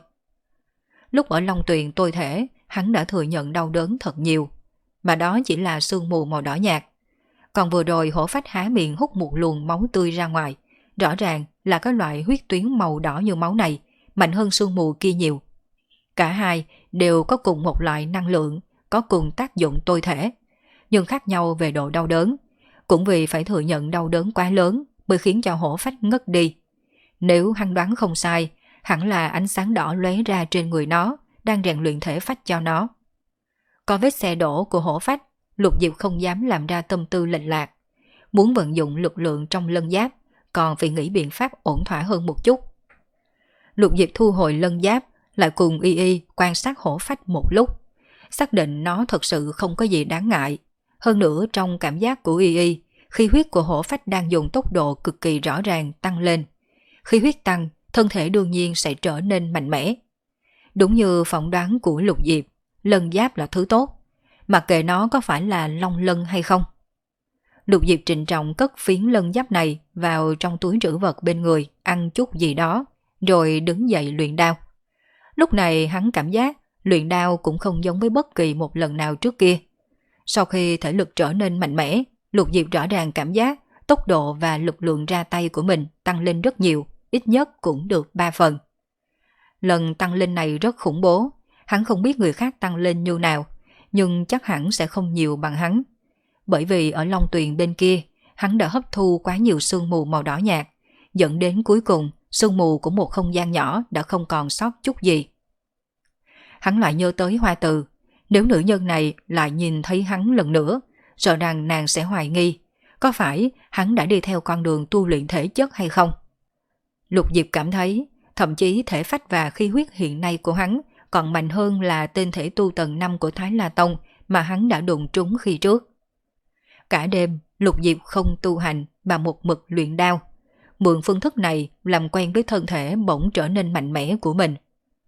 Lúc ở Long Tuyền tôi thể, hắn đã thừa nhận đau đớn thật nhiều, mà đó chỉ là sương mù màu đỏ nhạt. Còn vừa rồi Hổ Phách há miệng hút một luồng máu tươi ra ngoài, rõ ràng là cái loại huyết tuyến màu đỏ như máu này mạnh hơn sương mù kia nhiều. Cả hai đều có cùng một loại năng lượng, có cùng tác dụng tôi thể, nhưng khác nhau về độ đau đớn. Cũng vì phải thừa nhận đau đớn quá lớn mới khiến cho Hổ Phách ngất đi. Nếu hắn đoán không sai, hẳn là ánh sáng đỏ lóe ra trên người nó, đang rèn luyện thể phách cho nó. Có vết xe đổ của Hổ Phách, Lục Diệp không dám làm ra tâm tư lệch lạc. Muốn vận dụng lực lượng trong lân giáp, còn phải nghĩ biện pháp ổn thỏa hơn một chút. Lục Diệp thu hồi lân giáp, lại cùng Y Y quan sát Hổ Phách một lúc, xác định nó thật sự không có gì đáng ngại. Hơn nữa trong cảm giác của Y Y, khí huyết của Hổ Phách đang dùng tốc độ cực kỳ rõ ràng tăng lên. Khí huyết tăng, thân thể đương nhiên sẽ trở nên mạnh mẽ. Đúng như phỏng đoán của Lục Diệp, lân giáp là thứ tốt, mặc kệ nó có phải là long lân hay không. Lục Diệp trịnh trọng cất phiến lân giáp này vào trong túi trữ vật bên người, ăn chút gì đó, rồi đứng dậy luyện đao. Lúc này hắn cảm giác luyện đao cũng không giống với bất kỳ một lần nào trước kia. Sau khi thể lực trở nên mạnh mẽ, Lục Diệp rõ ràng cảm giác tốc độ và lực lượng ra tay của mình tăng lên rất nhiều, ít nhất cũng được ba phần. Lần tăng lên này rất khủng bố, hắn không biết người khác tăng lên như nào, nhưng chắc hẳn sẽ không nhiều bằng hắn. Bởi vì ở Long Tuyền bên kia, hắn đã hấp thu quá nhiều sương mù màu đỏ nhạt, dẫn đến cuối cùng sương mù của một không gian nhỏ đã không còn sót chút gì. Hắn lại nhớ tới Hoa Từ, nếu nữ nhân này lại nhìn thấy hắn lần nữa, sợ rằng nàng sẽ hoài nghi, có phải hắn đã đi theo con đường tu luyện thể chất hay không? Lục Diệp cảm thấy, thậm chí thể phách và khí huyết hiện nay của hắn còn mạnh hơn là tên thể tu tầng năm của Thái La Tông mà hắn đã đụng trúng khi trước. Cả đêm, Lục Diệp không tu hành mà một mực luyện đao. Mượn phương thức này làm quen với thân thể bỗng trở nên mạnh mẽ của mình.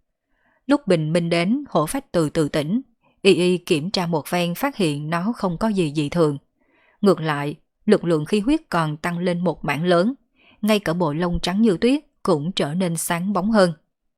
Lúc bình minh đến, Hổ Phách từ từ tỉnh. Y Y kiểm tra một phen phát hiện nó không có gì dị thường. Ngược lại, lực lượng khí huyết còn tăng lên một mảng lớn. Ngay cả bộ lông trắng như tuyết cũng trở nên sáng bóng hơn.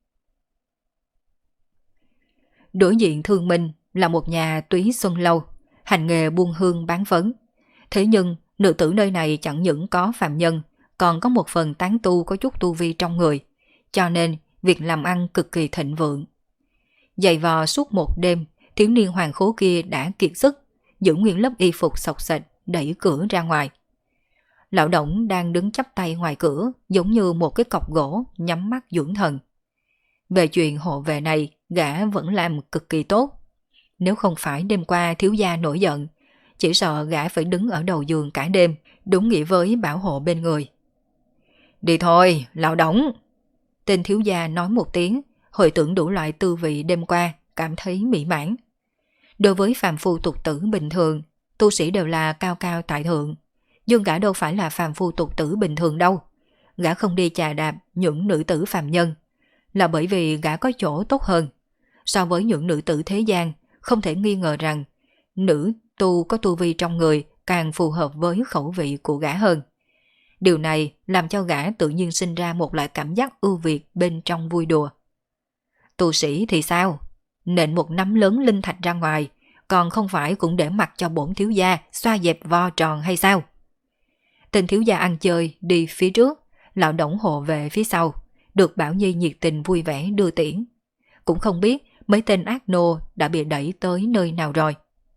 Đối diện Thương Minh là một nhà túy xuân lâu, hành nghề buôn hương bán phấn. Thế nhưng, nữ tử nơi này chẳng những có phàm nhân, còn có một phần tán tu có chút tu vi trong người, cho nên việc làm ăn cực kỳ thịnh vượng. Dày vò suốt một đêm, thiếu niên hoàng khố kia đã kiệt sức, giữ nguyên lớp y phục xộc xệch, đẩy cửa ra ngoài. Lão Đổng đang đứng chắp tay ngoài cửa, giống như một cái cọc gỗ, nhắm mắt dưỡng thần. Về chuyện hộ vệ này, gã vẫn làm cực kỳ tốt. Nếu không phải đêm qua thiếu gia nổi giận, chỉ sợ gã phải đứng ở đầu giường cả đêm, đúng nghĩa với bảo hộ bên người. Đi thôi, Lão Đổng! Tên thiếu gia nói một tiếng, hồi tưởng đủ loại tư vị đêm qua, cảm thấy mỹ mãn. Đối với phàm phu tục tử bình thường, tu sĩ đều là cao cao tại thượng, nhưng gã đâu phải là phàm phu tục tử bình thường đâu. Gã không đi chà đạp những nữ tử phàm nhân, là bởi vì gã có chỗ tốt hơn. So với những nữ tử thế gian, không thể nghi ngờ rằng nữ tu có tu vi trong người càng phù hợp với khẩu vị của gã hơn. Điều này làm cho gã tự nhiên sinh ra một loại cảm giác ưu việt bên trong vui đùa. Tu sĩ thì sao? Nện một nắm lớn linh thạch ra ngoài, còn không phải cũng để mặc cho bổn thiếu gia xoa dẹp vo tròn hay sao? Tên thiếu gia ăn chơi đi phía trước, lão Đổng hộ về phía sau, được Bảo Nhi nhiệt tình vui vẻ đưa tiễn. Cũng không biết mấy tên ác nô đã bị đẩy tới nơi nào rồi.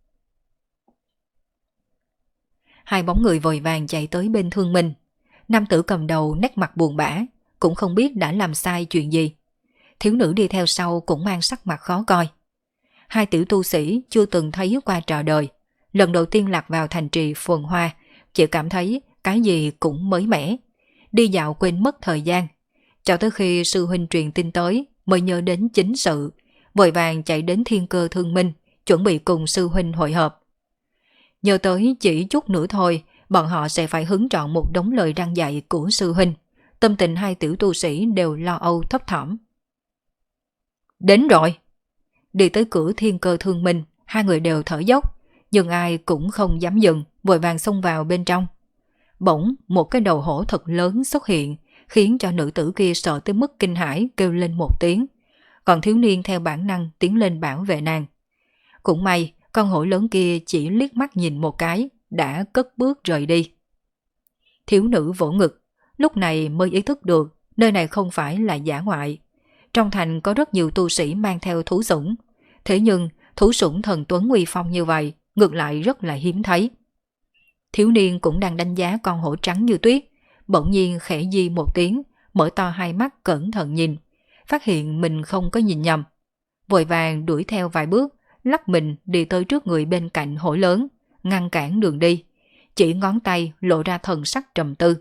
Hai bóng người vội vàng chạy tới bên Thương Minh. Nam tử cầm đầu nét mặt buồn bã, cũng không biết đã làm sai chuyện gì. Thiếu nữ đi theo sau cũng mang sắc mặt khó coi. Hai tiểu tu sĩ chưa từng thấy qua trò đời, lần đầu tiên lạc vào thành trì phồn hoa, chỉ cảm thấy cái gì cũng mới mẻ. Đi dạo quên mất thời gian, cho tới khi sư huynh truyền tin tới mới nhớ đến chính sự, vội vàng chạy đến Thiên Cơ Thương Minh, chuẩn bị cùng sư huynh hội họp. Nhớ tới chỉ chút nữa thôi, bọn họ sẽ phải hứng trọn một đống lời răn dạy của sư huynh. Tâm tình hai tiểu tu sĩ đều lo âu thấp thỏm. Đến rồi! Đi tới cửa Thiên Cơ Thương Minh, hai người đều thở dốc, nhưng ai cũng không dám dừng, vội vàng xông vào bên trong. Bỗng một cái đầu hổ thật lớn xuất hiện, khiến cho nữ tử kia sợ tới mức kinh hãi kêu lên một tiếng. Còn thiếu niên theo bản năng tiến lên bảo vệ nàng. Cũng may, con hổ lớn kia chỉ liếc mắt nhìn một cái, đã cất bước rời đi. Thiếu nữ vỗ ngực, lúc này mới ý thức được nơi này không phải là dã ngoại. Trong thành có rất nhiều tu sĩ mang theo thú sủng, thế nhưng thú sủng thần tuấn uy phong như vậy ngược lại rất là hiếm thấy. Thiếu niên cũng đang đánh giá con hổ trắng như tuyết, bỗng nhiên khẽ di một tiếng, mở to hai mắt cẩn thận nhìn, phát hiện mình không có nhìn nhầm. Vội vàng đuổi theo vài bước, lắc mình đi tới trước người bên cạnh hổ lớn, ngăn cản đường đi, chỉ ngón tay lộ ra thần sắc trầm tư.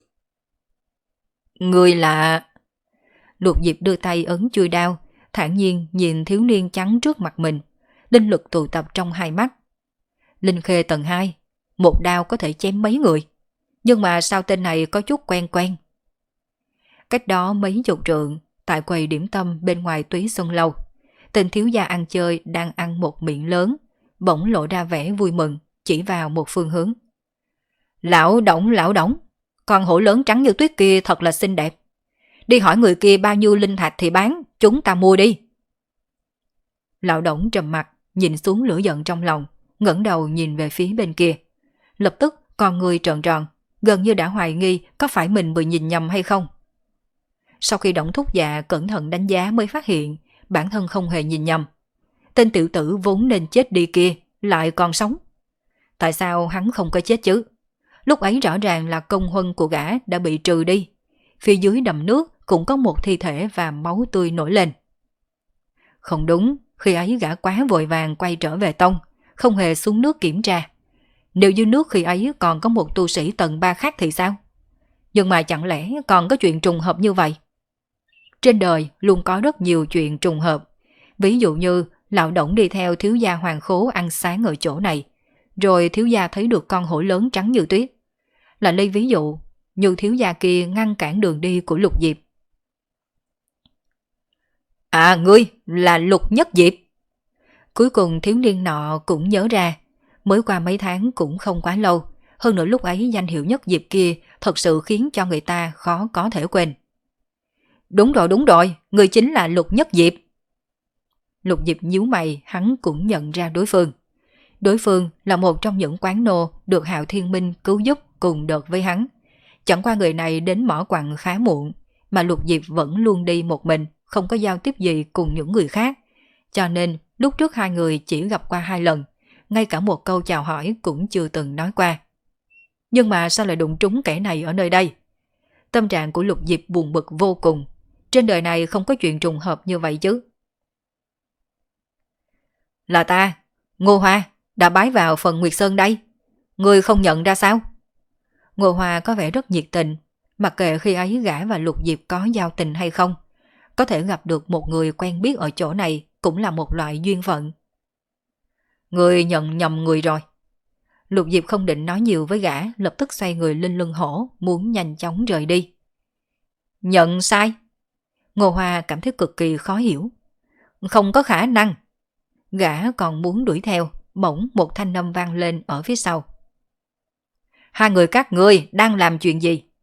Người là... Lục Diệp đưa tay ấn chui đao, thản nhiên nhìn thiếu niên trắng trước mặt mình, linh lực tụ tập trong hai mắt. Linh khê tầng hai, một đao có thể chém mấy người, nhưng mà sao tên này có chút quen quen. Cách đó mấy chục trượng, tại quầy điểm tâm bên ngoài Túy Xuân Lâu, tên thiếu gia ăn chơi đang ăn một miệng lớn, bỗng lộ ra vẻ vui mừng, chỉ vào một phương hướng. Lão Đổng, lão Đổng, con hổ lớn trắng như tuyết kia thật là xinh đẹp. Đi hỏi người kia bao nhiêu linh thạch thì bán, chúng ta mua đi. Lão Đổng trầm mặt, nhìn xuống lửa giận trong lòng, ngẩng đầu nhìn về phía bên kia. Lập tức con người trợn tròn, gần như đã hoài nghi có phải mình bị nhìn nhầm hay không. Sau khi Đổng thúc dạ cẩn thận đánh giá mới phát hiện bản thân không hề nhìn nhầm. Tên tiểu tử vốn nên chết đi kia lại còn sống. Tại sao hắn không có chết chứ? Lúc ấy rõ ràng là công huân của gã đã bị trừ đi. Phía dưới đầm nước cũng có một thi thể và máu tươi nổi lên. Không đúng, khi ấy gã quá vội vàng quay trở về tông, không hề xuống nước kiểm tra. Nếu dưới nước khi ấy còn có một tu sĩ tầng ba khác thì sao? Nhưng mà chẳng lẽ còn có chuyện trùng hợp như vậy? Trên đời luôn có rất nhiều chuyện trùng hợp. Ví dụ như lão Đổng đi theo thiếu gia Hoàng Khố ăn sáng ở chỗ này, rồi thiếu gia thấy được con hổ lớn trắng như tuyết. Là lấy ví dụ như thiếu gia kia ngăn cản đường đi của Lục Diệp. À, ngươi là Lục Nhất Diệp. Cuối cùng thiếu niên nọ cũng nhớ ra, mới qua mấy tháng cũng không quá lâu, hơn nữa lúc ấy danh hiệu Nhất Diệp kia thật sự khiến cho người ta khó có thể quên. Đúng rồi, đúng rồi, người chính là Lục Nhất Diệp. Lục Diệp nhíu mày, hắn cũng nhận ra đối phương. Đối phương là một trong những quán nô được Hạo Thiên Minh cứu giúp cùng đợt với hắn. Chẳng qua người này đến mỏ quặng khá muộn, mà Lục Diệp vẫn luôn đi một mình, không có giao tiếp gì cùng những người khác. Cho nên lúc trước hai người chỉ gặp qua hai lần, ngay cả một câu chào hỏi cũng chưa từng nói qua. Nhưng mà sao lại đụng trúng kẻ này ở nơi đây? Tâm trạng của Lục Diệp buồn bực vô cùng. Trên đời này không có chuyện trùng hợp như vậy chứ. Là ta, Ngô Hoa, đã bái vào phần Nguyệt Sơn đây. Ngươi không nhận ra sao? Ngô Hoa có vẻ rất nhiệt tình, mặc kệ khi ấy gã và Lục Diệp có giao tình hay không. Có thể gặp được một người quen biết ở chỗ này cũng là một loại duyên phận. Ngươi nhận nhầm người rồi. Lục Diệp không định nói nhiều với gã, lập tức xoay người lên lưng hổ, muốn nhanh chóng rời đi. Nhận sai? Ngô Hoa cảm thấy cực kỳ khó hiểu. Không có khả năng. Gã còn muốn đuổi theo, bỗng một thanh âm vang lên ở phía sau. Hai người các ngươi đang làm chuyện gì?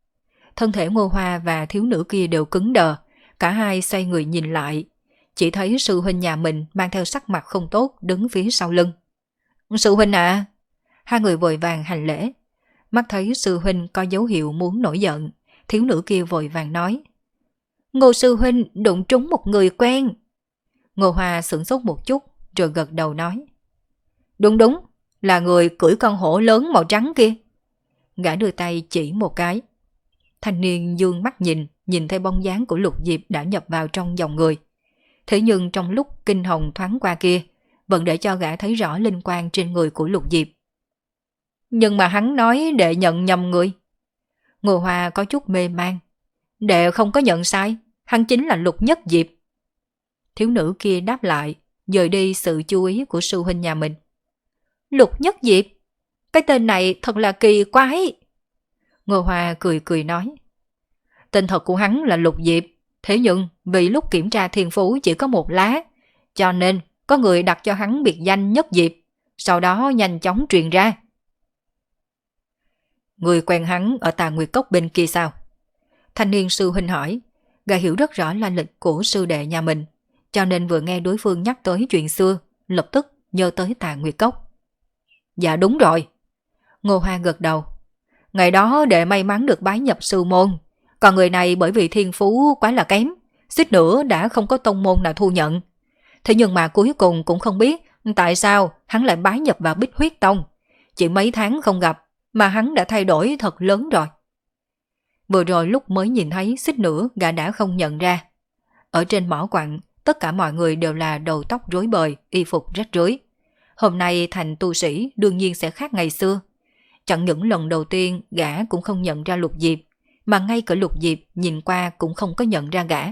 Thân thể Ngô Hoa và thiếu nữ kia đều cứng đờ, cả hai xoay người nhìn lại. Chỉ thấy sư huynh nhà mình mang theo sắc mặt không tốt đứng phía sau lưng. Sư huynh à! Hai người vội vàng hành lễ. Mắt thấy sư huynh có dấu hiệu muốn nổi giận, thiếu nữ kia vội vàng nói. Ngô sư huynh đụng trúng một người quen. Ngô Hoa sửng sốt một chút rồi gật đầu nói. Đúng đúng, là người cưỡi con hổ lớn màu trắng kia. Gã đưa tay chỉ một cái. Thanh niên dương mắt nhìn, nhìn thấy bóng dáng của Lục Diệp đã nhập vào trong dòng người. Thế nhưng trong lúc kinh hồng thoáng qua kia, vẫn để cho gã thấy rõ linh quang trên người của Lục Diệp. Nhưng mà hắn nói đệ nhận nhầm người. Ngô Hoa có chút mê man. Đệ không có nhận sai, hắn chính là Lục Nhất Diệp. Thiếu nữ kia đáp lại, dời đi sự chú ý của sư huynh nhà mình. Lục Nhất Diệp? Cái tên này thật là kỳ quái. Ngô Hoa cười cười nói. Tên thật của hắn là Lục Diệp, thế nhưng vì lúc kiểm tra thiên phú chỉ có một lá, cho nên có người đặt cho hắn biệt danh Nhất Diệp, sau đó nhanh chóng truyền ra. Người quen hắn ở Tà Nguyệt Cốc bên kia sao? Thanh niên sư huynh hỏi. Gã hiểu rất rõ lai lịch của sư đệ nhà mình, cho nên vừa nghe đối phương nhắc tới chuyện xưa, lập tức nhớ tới Tà Nguyệt Cốc. Dạ đúng rồi. Ngô Hoa gật đầu. Ngày đó đệ may mắn được bái nhập sư môn, còn người này bởi vì thiên phú quá là kém, suýt nữa đã không có tông môn nào thu nhận. Thế nhưng mà cuối cùng cũng không biết tại sao hắn lại bái nhập vào Bích Huyết Tông. Chỉ mấy tháng không gặp mà hắn đã thay đổi thật lớn rồi. Vừa rồi lúc mới nhìn thấy suýt nữa gã đã không nhận ra. Ở trên mỏ quặng, tất cả mọi người đều là đầu tóc rối bời, y phục rách rưới. Hôm nay thành tu sĩ đương nhiên sẽ khác ngày xưa. Chẳng những lần đầu tiên gã cũng không nhận ra Lục Diệp, mà ngay cả Lục Diệp nhìn qua cũng không có nhận ra gã.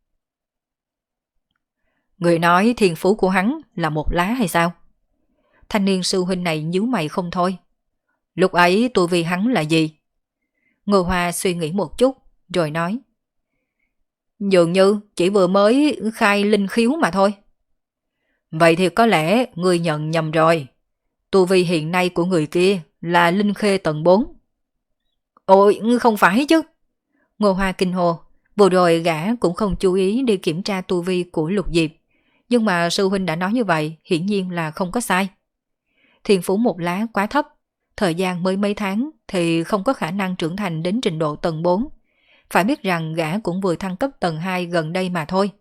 Người nói thiên phú của hắn là một lá hay sao? Thanh niên sư huynh này nhíu mày không thôi. Lúc ấy tu vi hắn là gì? Ngô Hoa suy nghĩ một chút rồi nói. Dường như chỉ vừa mới khai linh khiếu mà thôi. Vậy thì có lẽ người nhận nhầm rồi. Tu vi hiện nay của người kia là linh khê tầng bốn. Ôi không phải chứ. Ngô Hoa kinh hồ. Vừa rồi gã cũng không chú ý đi kiểm tra tu vi của Lục Diệp. Nhưng mà sư huynh đã nói như vậy, hiển nhiên là không có sai. Thiên phú một lá quá thấp, thời gian mới mấy tháng thì không có khả năng trưởng thành đến trình độ tầng bốn. Phải biết rằng gã cũng vừa thăng cấp tầng hai gần đây mà thôi.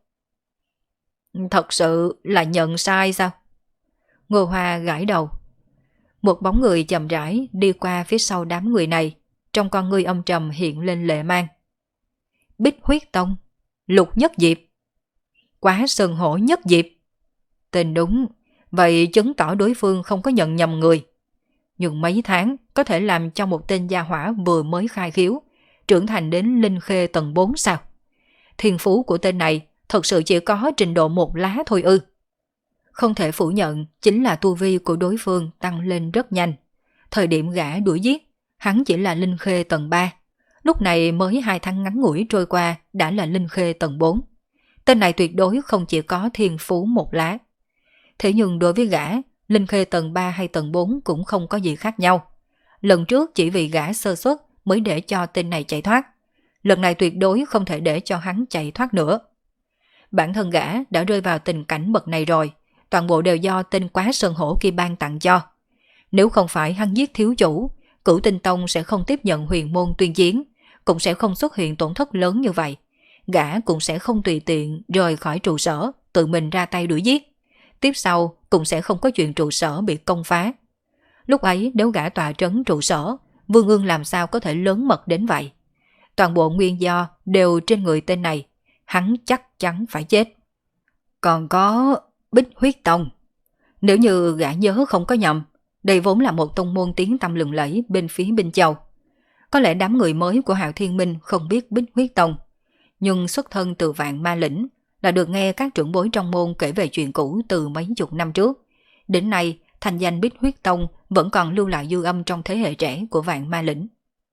Thật sự là nhận sai sao? Ngô Hoa gãi đầu. Một bóng người chậm rãi đi qua phía sau đám người này, trong con ngươi âm trầm hiện lên lệ mang. Bích Huyết Tông, Lục Nhất Diệp. Quá sơn hổ Nhất Diệp. Tên đúng, vậy chứng tỏ đối phương không có nhận nhầm người. Nhưng mấy tháng có thể làm cho một tên gia hỏa vừa mới khai khiếu trưởng thành đến linh khê tầng bốn sao? Thiên phú của tên này thật sự chỉ có trình độ một lá thôi ư? Không thể phủ nhận chính là tu vi của đối phương tăng lên rất nhanh. Thời điểm gã đuổi giết, hắn chỉ là linh khê tầng ba. Lúc này mới hai tháng ngắn ngủi trôi qua đã là linh khê tầng bốn. Tên này tuyệt đối không chỉ có thiên phú một lá. Thế nhưng đối với gã, linh khê tầng ba hay tầng bốn cũng không có gì khác nhau. Lần trước chỉ vì gã sơ suất mới để cho tên này chạy thoát. Lần này tuyệt đối không thể để cho hắn chạy thoát nữa. Bản thân gã đã rơi vào tình cảnh bậc này rồi, toàn bộ đều do tên Quá Sơn Hổ kia ban tặng cho. Nếu không phải hắn giết thiếu chủ, Cửu Tinh Tông sẽ không tiếp nhận huyền môn tuyên chiến, cũng sẽ không xuất hiện tổn thất lớn như vậy. Gã cũng sẽ không tùy tiện rời khỏi trụ sở, tự mình ra tay đuổi giết. Tiếp sau cũng sẽ không có chuyện trụ sở bị công phá. Lúc ấy nếu gã tọa trấn trụ sở, Vương Ương làm sao có thể lớn mật đến vậy? Toàn bộ nguyên do đều trên người tên này, hắn chắc chắn phải chết. Còn có Bích Huyết Tông. Nếu như gã nhớ không có nhầm, đây vốn là một tông môn tiếng tăm lừng lẫy bên phía Binh Châu. Có lẽ đám người mới của Hạo Thiên Minh không biết Bích Huyết Tông, nhưng xuất thân từ Vạn Ma Lĩnh, là được nghe các trưởng bối trong môn kể về chuyện cũ từ mấy chục năm trước. Đến nay, thành danh Bích Huyết Tông vẫn còn lưu lại dư âm trong thế hệ trẻ của Vạn Ma Lĩnh.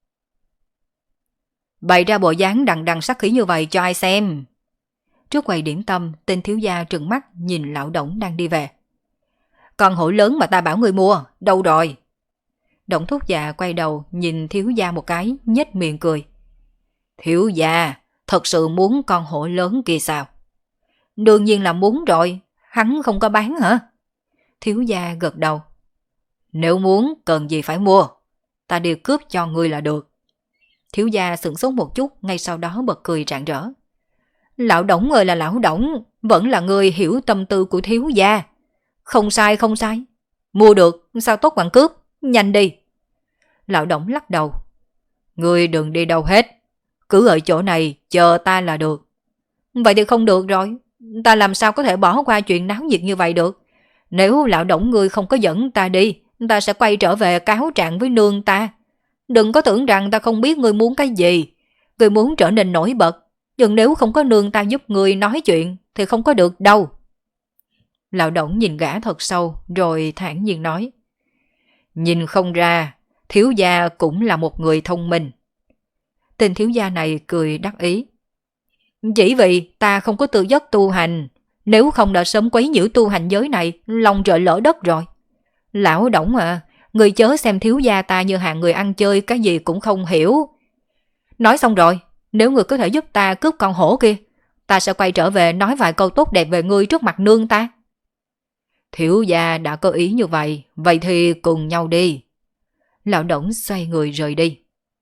Bày ra bộ dáng đằng đằng sắc khí như vậy cho ai xem? Trước quầy điểm tâm, tên thiếu gia trừng mắt nhìn lão Đổng đang đi về. Con hổ lớn mà ta bảo người mua, đâu rồi? Đổng thúc già quay đầu nhìn thiếu gia một cái, nhếch miệng cười. Thiếu gia, thật sự muốn con hổ lớn kia sao? Đương nhiên là muốn rồi, hắn không có bán hả? Thiếu gia gật đầu. Nếu muốn, cần gì phải mua, ta đi cướp cho ngươi là được. Thiếu gia sửng sốt một chút, ngay sau đó bật cười rạng rỡ. Lão Đổng ơi là lão Đổng, vẫn là người hiểu tâm tư của thiếu gia. Không sai không sai, mua được sao tốt bằng cướp, nhanh đi. Lão Đổng lắc đầu. Ngươi đừng đi đâu hết, cứ ở chỗ này chờ ta là được. Vậy thì không được rồi, ta làm sao có thể bỏ qua chuyện náo nhiệt như vậy được. Nếu lão Đổng ngươi không có dẫn ta đi, ta sẽ quay trở về cáo trạng với nương ta. Đừng có tưởng rằng ta không biết ngươi muốn cái gì. Ngươi muốn trở nên nổi bật, nhưng nếu không có nương ta giúp ngươi nói chuyện thì không có được đâu. Lão Đổng nhìn gã thật sâu rồi thản nhiên nói. Nhìn không ra, thiếu gia cũng là một người thông minh. Tên thiếu gia này cười đắc ý. Chỉ vì ta không có tự giấc tu hành, nếu không đã sớm quấy nhiễu tu hành giới này, lòng trời lỡ đất rồi. Lão Đổng à, người chớ xem thiếu gia ta như hạng người ăn chơi cái gì cũng không hiểu. Nói xong rồi, nếu người có thể giúp ta cướp con hổ kia, ta sẽ quay trở về nói vài câu tốt đẹp về ngươi trước mặt nương ta. Thiếu gia đã có ý như vậy, vậy thì cùng nhau đi. Lão Đổng xoay người rời đi.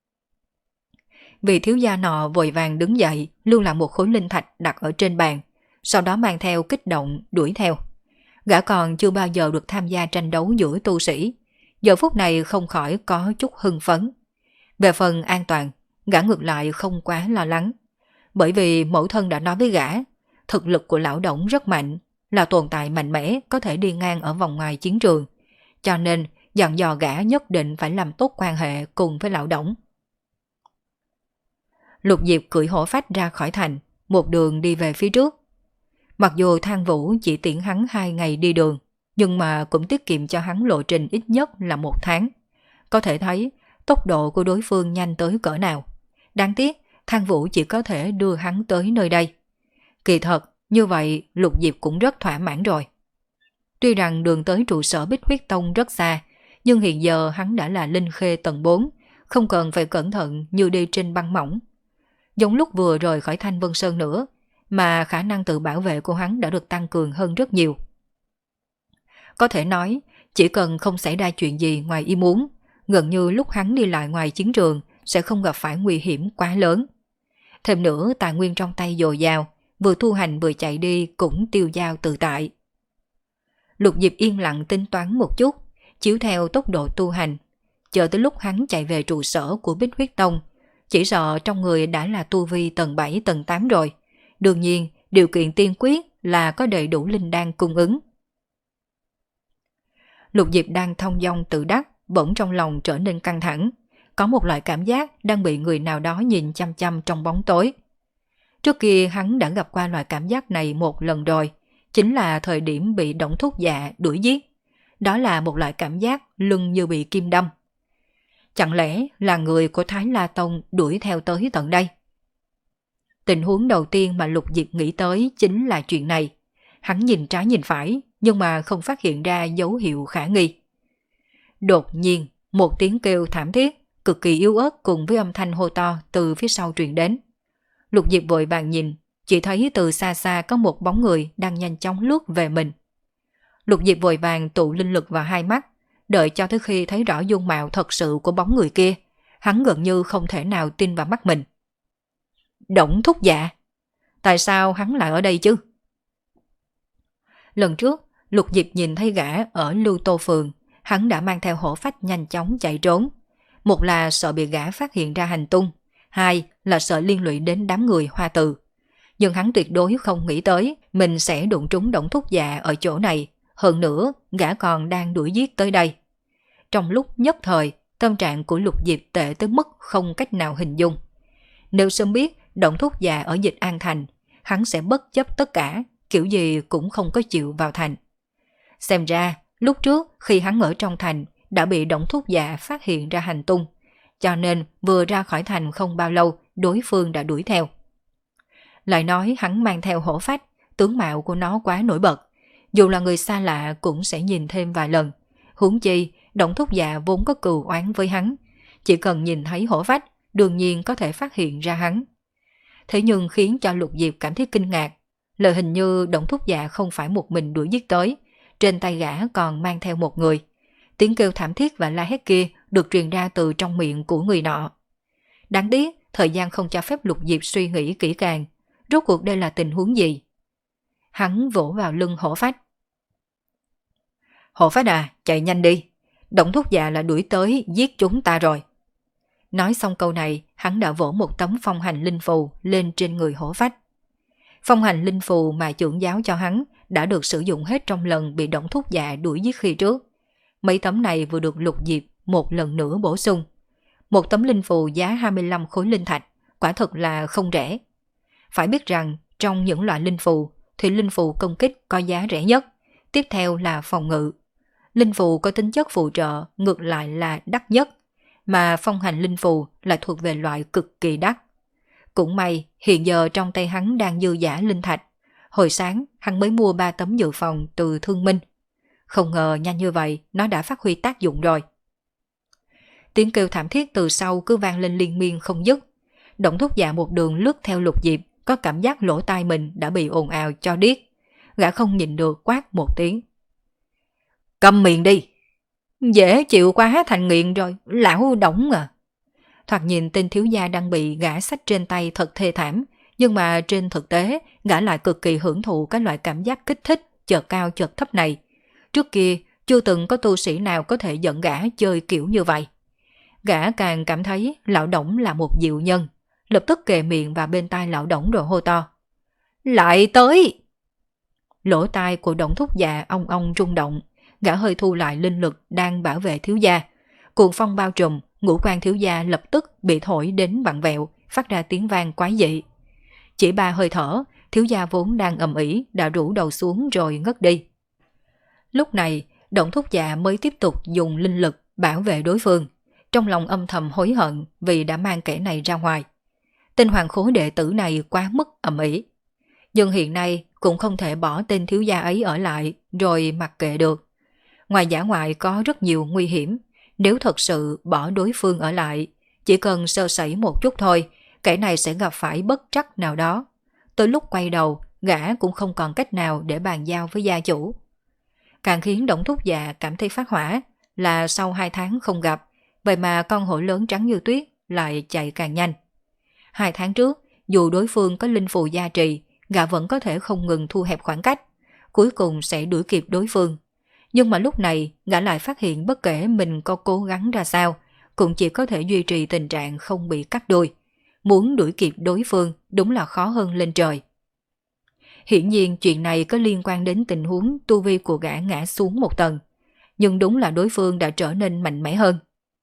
Vị thiếu gia nọ vội vàng đứng dậy, lưu lại một khối linh thạch đặt ở trên bàn, sau đó mang theo kích động đuổi theo. Gã còn chưa bao giờ được tham gia tranh đấu giữa tu sĩ, giờ phút này không khỏi có chút hưng phấn. Về phần an toàn, gã ngược lại không quá lo lắng, bởi vì mẫu thân đã nói với gã, thực lực của lão Đổng rất mạnh, là tồn tại mạnh mẽ có thể đi ngang ở vòng ngoài chiến trường, cho nên dặn dò gã nhất định phải làm tốt quan hệ cùng với lão Đổng. Lục Diệp cưỡi hổ phách ra khỏi thành, một đường đi về phía trước. Mặc dù Thang Vũ chỉ tiễn hắn hai ngày đi đường, nhưng mà cũng tiết kiệm cho hắn lộ trình ít nhất là một tháng. Có thể thấy tốc độ của đối phương nhanh tới cỡ nào. Đáng tiếc, Thang Vũ chỉ có thể đưa hắn tới nơi đây. Kỳ thật, như vậy Lục Diệp cũng rất thỏa mãn rồi. Tuy rằng đường tới trụ sở Bích Huyết Tông rất xa, nhưng hiện giờ hắn đã là linh khê tầng bốn, không cần phải cẩn thận như đi trên băng mỏng. Giống lúc vừa rời khỏi Thanh Vân Sơn nữa, mà khả năng tự bảo vệ của hắn đã được tăng cường hơn rất nhiều. Có thể nói, chỉ cần không xảy ra chuyện gì ngoài ý muốn, gần như lúc hắn đi lại ngoài chiến trường sẽ không gặp phải nguy hiểm quá lớn. Thêm nữa, tài nguyên trong tay dồi dào, vừa tu hành vừa chạy đi cũng tiêu dao tự tại. Lục Diệp yên lặng tính toán một chút, chiếu theo tốc độ tu hành, chờ tới lúc hắn chạy về trụ sở của Bích Huyết Tông, chỉ sợ trong người đã là tu vi tầng bảy tầng tám rồi. Đương nhiên, điều kiện tiên quyết là có đầy đủ linh đan cung ứng. Lục Diệp đang thông dong tự đắc, bỗng trong lòng trở nên căng thẳng, có một loại cảm giác đang bị người nào đó nhìn chăm chăm trong bóng tối. Trước kia hắn đã gặp qua loại cảm giác này một lần rồi, chính là thời điểm bị Đổng Thúc Dạ đuổi giết. Đó là một loại cảm giác lưng như bị kim đâm. Chẳng lẽ là người của Thái La Tông đuổi theo tới tận đây? Tình huống đầu tiên mà Lục Diệp nghĩ tới chính là chuyện này. Hắn nhìn trái nhìn phải, nhưng mà không phát hiện ra dấu hiệu khả nghi. Đột nhiên, một tiếng kêu thảm thiết, cực kỳ yếu ớt cùng với âm thanh hô to từ phía sau truyền đến. Lục Diệp vội vàng nhìn, chỉ thấy từ xa xa có một bóng người đang nhanh chóng lướt về mình. Lục Diệp vội vàng tụ linh lực vào hai mắt, đợi cho tới khi thấy rõ dung mạo thật sự của bóng người kia, hắn gần như không thể nào tin vào mắt mình. Đổng Thúc Dạ, tại sao hắn lại ở đây chứ? Lần trước, Lục Diệp nhìn thấy gã ở Lưu Tô Phường, hắn đã mang theo hổ phách nhanh chóng chạy trốn. Một là sợ bị gã phát hiện ra hành tung, hai là sợ liên lụy đến đám người Hoa Từ. Nhưng hắn tuyệt đối không nghĩ tới mình sẽ đụng trúng Đổng Thúc Dạ ở chỗ này, hơn nữa gã còn đang đuổi giết tới đây. Trong lúc nhất thời, tâm trạng của Lục Diệp tệ tới mức không cách nào hình dung. Nếu sớm biết Đổng Thúc Dạ ở Dịch An Thành, hắn sẽ bất chấp tất cả, kiểu gì cũng không có chịu vào thành. Xem ra, lúc trước khi hắn ở trong thành đã bị Đổng Thúc Dạ phát hiện ra hành tung, cho nên vừa ra khỏi thành không bao lâu đối phương đã đuổi theo. Lại nói hắn mang theo hổ phách, tướng mạo của nó quá nổi bật, dù là người xa lạ cũng sẽ nhìn thêm vài lần. Huống chi, Đổng Thúc Dạ vốn có cừu oán với hắn, chỉ cần nhìn thấy hổ phách, đương nhiên có thể phát hiện ra hắn. Thế nhưng khiến cho Lục Diệp cảm thấy kinh ngạc, lời hình như Đổng Thúc Dạ không phải một mình đuổi giết tới, trên tay gã còn mang theo một người. Tiếng kêu thảm thiết và la hét kia được truyền ra từ trong miệng của người nọ. Đáng tiếc, thời gian không cho phép Lục Diệp suy nghĩ kỹ càng, rốt cuộc đây là tình huống gì. Hắn vỗ vào lưng Hổ Phách. Hổ Phách à, chạy nhanh đi, Đổng Thúc Dạ là đuổi tới giết chúng ta rồi. Nói xong câu này, hắn đã vỗ một tấm phong hành linh phù lên trên người Hổ Phách. Phong hành linh phù mà trưởng giáo cho hắn đã được sử dụng hết trong lần bị Đổng Thúc Dạ đuổi giết khi trước. Mấy tấm này vừa được Lục Diệp một lần nữa bổ sung. Một tấm linh phù giá hai mươi lăm khối linh thạch, quả thật là không rẻ. Phải biết rằng trong những loại linh phù thì linh phù công kích có giá rẻ nhất, tiếp theo là phòng ngự. Linh phù có tính chất phụ trợ ngược lại là đắt nhất, mà phong hành linh phù lại thuộc về loại cực kỳ đắt. Cũng may hiện giờ trong tay hắn đang dư giả linh thạch. Hồi sáng hắn mới mua ba tấm dự phòng từ Thương Minh. Không ngờ nhanh như vậy nó đã phát huy tác dụng rồi. Tiếng kêu thảm thiết từ sau cứ vang lên liên miên không dứt. Đổng Thúc Dạ một đường lướt theo Lục Diệp, có cảm giác lỗ tai mình đã bị ồn ào cho điếc. Gã không nhịn được quát một tiếng. Câm miệng đi! Dễ chịu quá thành nghiện rồi, lão Đổng à! Thoạt nhìn tên thiếu gia đang bị gã xách trên tay thật thê thảm, nhưng mà trên thực tế gã lại cực kỳ hưởng thụ cái loại cảm giác kích thích chợt cao chợt thấp này. Trước kia chưa từng có tu sĩ nào có thể dẫn gã chơi kiểu như vậy. Gã càng cảm thấy lão Đổng là một diệu nhân, lập tức kề miệng vào bên tai lão Đổng rồi hô to. Lại tới! Lỗ tai của Đổng Thúc Dạ ong ong rung động, gã hơi thu lại linh lực đang bảo vệ thiếu gia. Cuồng phong bao trùm, ngũ quan thiếu gia lập tức bị thổi đến vặn vẹo, phát ra tiếng vang quái dị. Chỉ ba hơi thở, thiếu gia vốn đang ầm ĩ đã rũ đầu xuống rồi ngất đi. Lúc này, Đổng Thúc Dạ mới tiếp tục dùng linh lực bảo vệ đối phương, trong lòng âm thầm hối hận vì đã mang kẻ này ra ngoài. Tên hoàng khố đệ tử này quá mức ầm ĩ, nhưng hiện nay cũng không thể bỏ tên thiếu gia ấy ở lại rồi mặc kệ được. Ngoài dã ngoại có rất nhiều nguy hiểm, nếu thật sự bỏ đối phương ở lại, chỉ cần sơ sẩy một chút thôi, kẻ này sẽ gặp phải bất trắc nào đó. Tới lúc quay đầu, gã cũng không còn cách nào để bàn giao với gia chủ. Càng khiến Đổng Thúc Dạ cảm thấy phát hỏa là sau hai tháng không gặp, vậy mà con hổ lớn trắng như tuyết lại chạy càng nhanh. Hai tháng trước, dù đối phương có linh phù gia trì, gã vẫn có thể không ngừng thu hẹp khoảng cách, cuối cùng sẽ đuổi kịp đối phương. Nhưng mà lúc này, gã lại phát hiện bất kể mình có cố gắng ra sao, cũng chỉ có thể duy trì tình trạng không bị cắt đuôi. Muốn đuổi kịp đối phương đúng là khó hơn lên trời. Hiển nhiên chuyện này có liên quan đến tình huống tu vi của gã ngã xuống một tầng, nhưng đúng là đối phương đã trở nên mạnh mẽ hơn.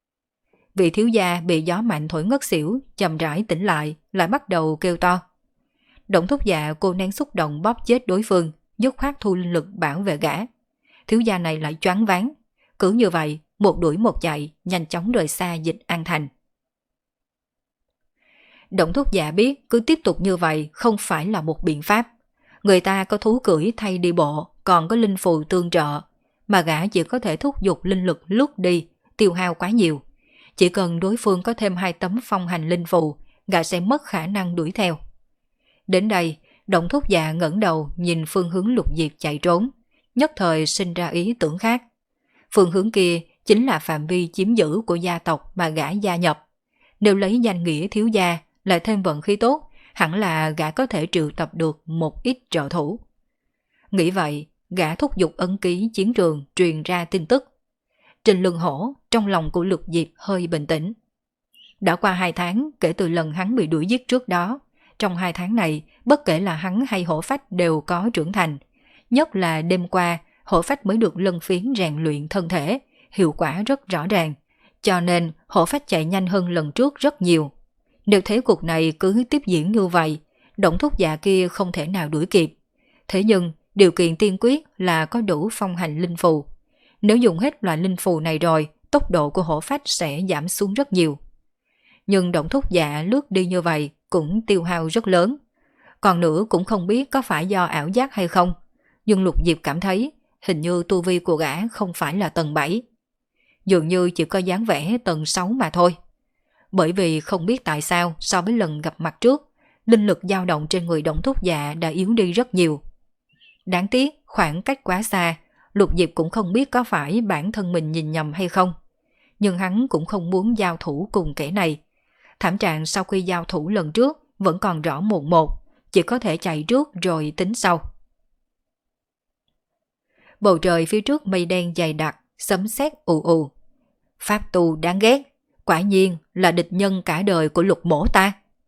Vị thiếu gia bị gió mạnh thổi ngất xỉu, chậm rãi tỉnh lại, lại bắt đầu kêu to. Đổng Thúc Dạ cô nén xúc động bóp chết đối phương, dứt khoát thu linh lực bảo vệ gã. Thiếu gia này lại choáng váng. Cứ như vậy, một đuổi một chạy, nhanh chóng rời xa Dịch An Thành. Đổng Thúc Dạ biết cứ tiếp tục như vậy không phải là một biện pháp. Người ta có thú cưỡi thay đi bộ, còn có linh phù tương trợ, mà gã chỉ có thể thúc giục linh lực lướt đi, tiêu hao quá nhiều. Chỉ cần đối phương có thêm hai tấm phong hành linh phù, gã sẽ mất khả năng đuổi theo. Đến đây, Đổng Thúc Dạ ngẩng đầu nhìn phương hướng Lục Diệp chạy trốn, nhất thời sinh ra ý tưởng khác. Phương hướng kia chính là phạm vi chiếm giữ của gia tộc mà gã gia nhập. Nếu lấy danh nghĩa thiếu gia, lại thêm vận khí tốt, hẳn là gã có thể triệu tập được một ít trợ thủ. Nghĩ vậy, gã thúc giục ấn ký chiến trường truyền ra tin tức. Trình Lương Hổ, trong lòng của Lục Diệp hơi bình tĩnh. Đã qua hai tháng kể từ lần hắn bị đuổi giết trước đó. Trong hai tháng này, bất kể là hắn hay Hổ Phách đều có trưởng thành. Nhất là đêm qua, Hổ Phách mới được lân phiến rèn luyện thân thể, hiệu quả rất rõ ràng. Cho nên, Hổ Phách chạy nhanh hơn lần trước rất nhiều. Nếu thế cục này cứ tiếp diễn như vậy, Đổng Thúc Dạ kia không thể nào đuổi kịp. Thế nhưng, điều kiện tiên quyết là có đủ phong hành linh phù. Nếu dùng hết loại linh phù này rồi, tốc độ của Hổ Phách sẽ giảm xuống rất nhiều. Nhưng Đổng Thúc Dạ lướt đi như vậy cũng tiêu hao rất lớn. Còn nữa cũng không biết có phải do ảo giác hay không. Nhưng Lục Diệp cảm thấy hình như tu vi của gã không phải là tầng bảy. Dường như chỉ có dáng vẻ tầng sáu mà thôi. Bởi vì không biết tại sao so với lần gặp mặt trước, linh lực dao động trên người Đổng Thúc Dạ đã yếu đi rất nhiều. Đáng tiếc, khoảng cách quá xa, Lục Diệp cũng không biết có phải bản thân mình nhìn nhầm hay không. Nhưng hắn cũng không muốn giao thủ cùng kẻ này. Thảm trạng sau khi giao thủ lần trước vẫn còn rõ một một, chỉ có thể chạy trước rồi tính sau. Bầu trời phía trước mây đen dày đặc, sấm sét ù ù. Pháp tu đáng ghét, quả nhiên là địch nhân cả đời của Lục mỗ ta.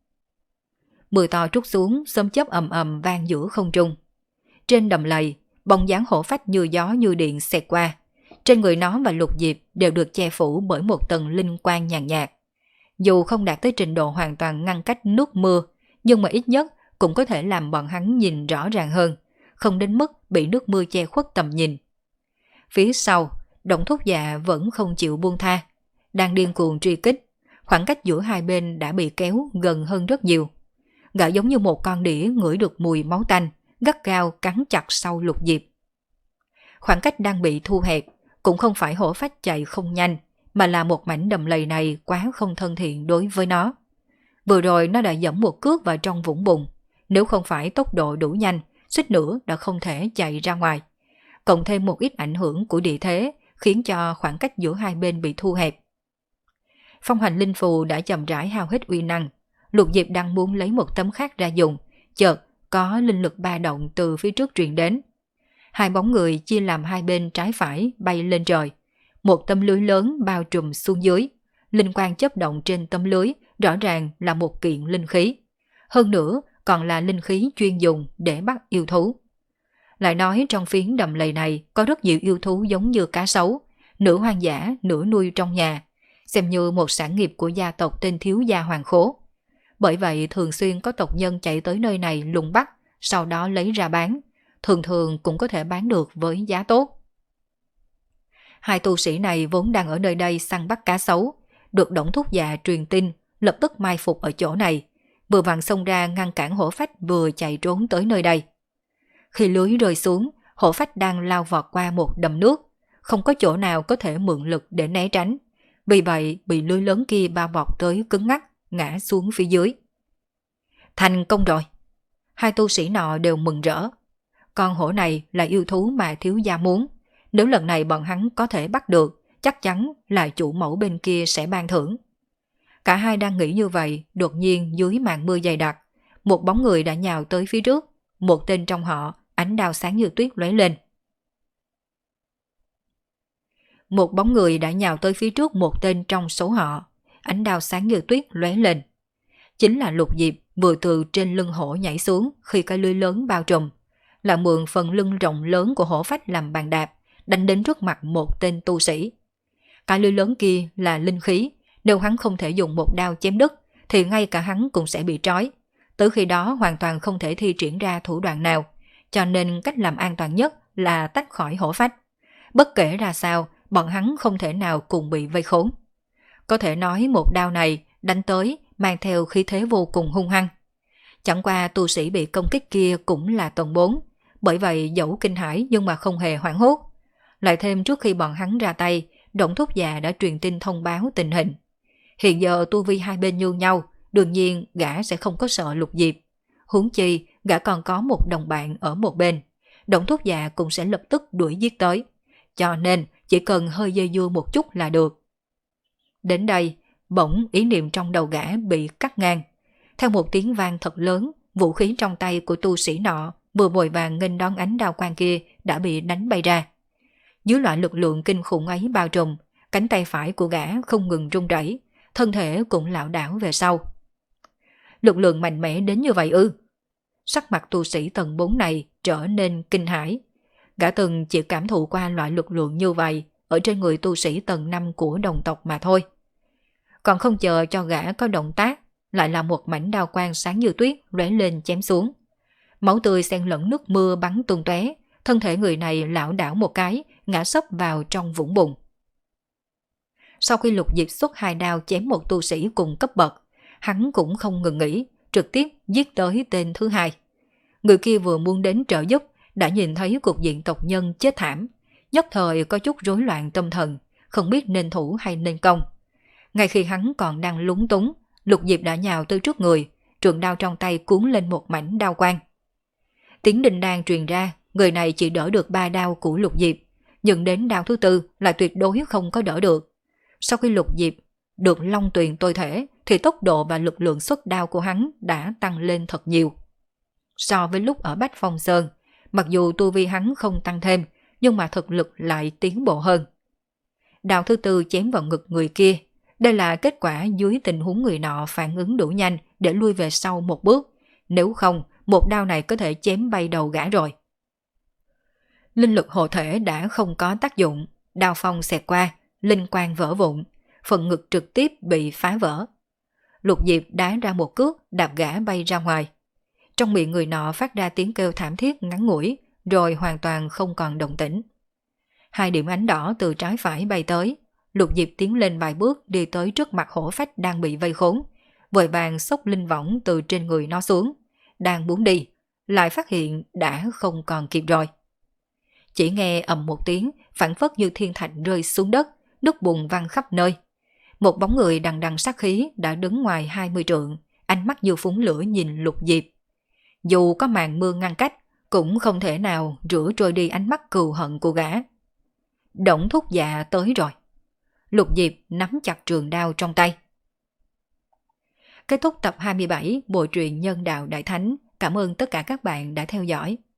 Mưa to trút xuống, sấm chớp ầm ầm vang giữa không trung. Trên đầm lầy, bóng dáng hổ phách như gió như điện xẹt qua. Trên người nó và Lục Diệp đều được che phủ bởi một tầng linh quang nhàn nhạt. Dù không đạt tới trình độ hoàn toàn ngăn cách nước mưa, nhưng mà ít nhất cũng có thể làm bọn hắn nhìn rõ ràng hơn, không đến mức bị nước mưa che khuất tầm nhìn. Phía sau, Đổng Thúc Dạ vẫn không chịu buông tha, đang điên cuồng truy kích, khoảng cách giữa hai bên đã bị kéo gần hơn rất nhiều. Gã giống như một con đĩa ngửi được mùi máu tanh, gắt gao cắn chặt sau Lục Diệp. Khoảng cách đang bị thu hẹp, cũng không phải hổ phách chạy không nhanh, mà là một mảnh đầm lầy này quá không thân thiện đối với nó. Vừa rồi nó đã dẫm một cước vào trong vũng bùn, nếu không phải tốc độ đủ nhanh, suýt nữa đã không thể chạy ra ngoài. Cộng thêm một ít ảnh hưởng của địa thế, khiến cho khoảng cách giữa hai bên bị thu hẹp. Phong hành linh phù đã chậm rãi hao hết uy năng. Lục Diệp đang muốn lấy một tấm khác ra dùng, chợt có linh lực ba động từ phía trước truyền đến. Hai bóng người chia làm hai bên trái phải bay lên trời. Một tấm lưới lớn bao trùm xuống dưới. Linh quang chớp động trên tấm lưới rõ ràng là một kiện linh khí. Hơn nữa còn là linh khí chuyên dùng để bắt yêu thú. Lại nói trong phiến đầm lầy này có rất nhiều yêu thú giống như cá sấu, nửa hoang dã, nửa nuôi trong nhà, xem như một sản nghiệp của gia tộc tên Thiếu Gia Hoàng Khố. Bởi vậy thường xuyên có tộc nhân chạy tới nơi này lùng bắt, sau đó lấy ra bán, thường thường cũng có thể bán được với giá tốt. Hai tu sĩ này vốn đang ở nơi đây săn bắt cá sấu, được Đổng Thúc Dạ truyền tin, lập tức mai phục ở chỗ này, vừa vặn xông ra ngăn cản hổ phách vừa chạy trốn tới nơi đây. Khi lưới rơi xuống, hổ phách đang lao vọt qua một đầm nước, không có chỗ nào có thể mượn lực để né tránh, vì vậy bị lưới lớn kia bao bọc tới cứng ngắc, ngã xuống phía dưới. Thành công rồi! Hai tu sĩ nọ đều mừng rỡ. Con hổ này là yêu thú mà thiếu gia muốn, nếu lần này bọn hắn có thể bắt được, chắc chắn là chủ mẫu bên kia sẽ ban thưởng. Cả hai đang nghĩ như vậy, đột nhiên dưới màn mưa dày đặc, một bóng người đã nhào tới phía trước, một tên trong họ, ánh đao sáng như tuyết lóe lên. Một bóng người đã nhào tới phía trước một tên trong số họ, ánh đao sáng như tuyết lóe lên. Chính là Lục Diệp vừa từ trên lưng hổ nhảy xuống khi cái lưới lớn bao trùm, là mượn phần lưng rộng lớn của hổ phách làm bàn đạp, đánh đến trước mặt một tên tu sĩ. Cái lưới lớn kia là linh khí, nếu hắn không thể dùng một đao chém đứt, thì ngay cả hắn cũng sẽ bị trói. Tới khi đó hoàn toàn không thể thi triển ra thủ đoạn nào, cho nên cách làm an toàn nhất là tách khỏi hổ phách. Bất kể ra sao, bọn hắn không thể nào cùng bị vây khốn. Có thể nói một đao này đánh tới mang theo khí thế vô cùng hung hăng. Chẳng qua tu sĩ bị công kích kia cũng là tầng bốn, bởi vậy dẫu kinh hãi nhưng mà không hề hoảng hốt. Lại thêm trước khi bọn hắn ra tay, Đổng Thúc Dạ đã truyền tin thông báo tình hình. Hiện giờ tu vi hai bên như nhau, đương nhiên gã sẽ không có sợ Lục Diệp. Huống chi gã còn có một đồng bạn ở một bên, Đổng Thúc Dạ cũng sẽ lập tức đuổi giết tới. Cho nên chỉ cần hơi dây dưa một chút là được. Đến đây, bỗng ý niệm trong đầu gã bị cắt ngang. Theo một tiếng vang thật lớn, vũ khí trong tay của tu sĩ nọ vừa vội vàng nghênh đón ánh đao quang kia đã bị đánh bay ra. Dưới loại lực lượng kinh khủng ấy bao trùm, cánh tay phải của gã không ngừng rung rẩy, thân thể cũng lảo đảo về sau. Lực lượng mạnh mẽ đến như vậy ư? Sắc mặt tu sĩ tầng bốn này trở nên kinh hãi. Gã từng chỉ cảm thụ qua loại lực lượng như vậy ở trên người tu sĩ tầng năm của đồng tộc mà thôi. Còn không chờ cho gã có động tác, lại là một mảnh đao quang sáng như tuyết lóe lên chém xuống. Máu tươi xen lẫn nước mưa bắn tung tóe, thân thể người này lảo đảo một cái, ngã sấp vào trong vũng bùn. Sau khi Lục Diệp xuất hai đao chém một tu sĩ cùng cấp bậc, hắn cũng không ngừng nghỉ, trực tiếp giết tới tên thứ hai. Người kia vừa muốn đến trợ giúp, đã nhìn thấy cục diện tộc nhân chết thảm, nhất thời có chút rối loạn tâm thần, không biết nên thủ hay nên công. Ngay khi hắn còn đang lúng túng, Lục Diệp đã nhào tới trước người, trường đao trong tay cuốn lên một mảnh đao quang. Tiếng đinh đan truyền ra, người này chỉ đỡ được ba đao của Lục Diệp, nhưng đến đao thứ tư là tuyệt đối không có đỡ được. Sau khi Lục Diệp được long tuyền tôi thể, thì tốc độ và lực lượng xuất đao của hắn đã tăng lên thật nhiều. So với lúc ở Bách Phong Sơn, mặc dù tu vi hắn không tăng thêm, nhưng mà thực lực lại tiến bộ hơn. Đao thứ tư chém vào ngực người kia. Đây là kết quả dưới tình huống người nọ phản ứng đủ nhanh để lui về sau một bước. Nếu không, một đao này có thể chém bay đầu gã rồi. Linh lực hộ thể đã không có tác dụng. Đao phong xẹt qua, linh quang vỡ vụn. Phần ngực trực tiếp bị phá vỡ. Lục Diệp đá ra một cước, đạp gã bay ra ngoài. Trong miệng người nọ phát ra tiếng kêu thảm thiết ngắn ngủi, rồi hoàn toàn không còn động tĩnh. Hai điểm ánh đỏ từ trái phải bay tới. Lục Diệp tiến lên vài bước đi tới trước mặt hổ phách đang bị vây khốn, vội vàng xốc linh võng từ trên người nó xuống, đang muốn đi, lại phát hiện đã không còn kịp rồi. Chỉ nghe ầm một tiếng, phảng phất như thiên thạch rơi xuống đất, nứt bùn văng khắp nơi. Một bóng người đằng đằng sát khí đã đứng ngoài hai mươi trượng, ánh mắt như phúng lửa nhìn Lục Diệp. Dù có màn mưa ngăn cách, cũng không thể nào rửa trôi đi ánh mắt cừu hận của gã. Đổng Thúc Dạ tới rồi. Lục Diệp nắm chặt trường đao trong tay. Kết thúc tập hai mươi bảy bộ truyện Nhân Đạo Đại Thánh. Cảm ơn tất cả các bạn đã theo dõi.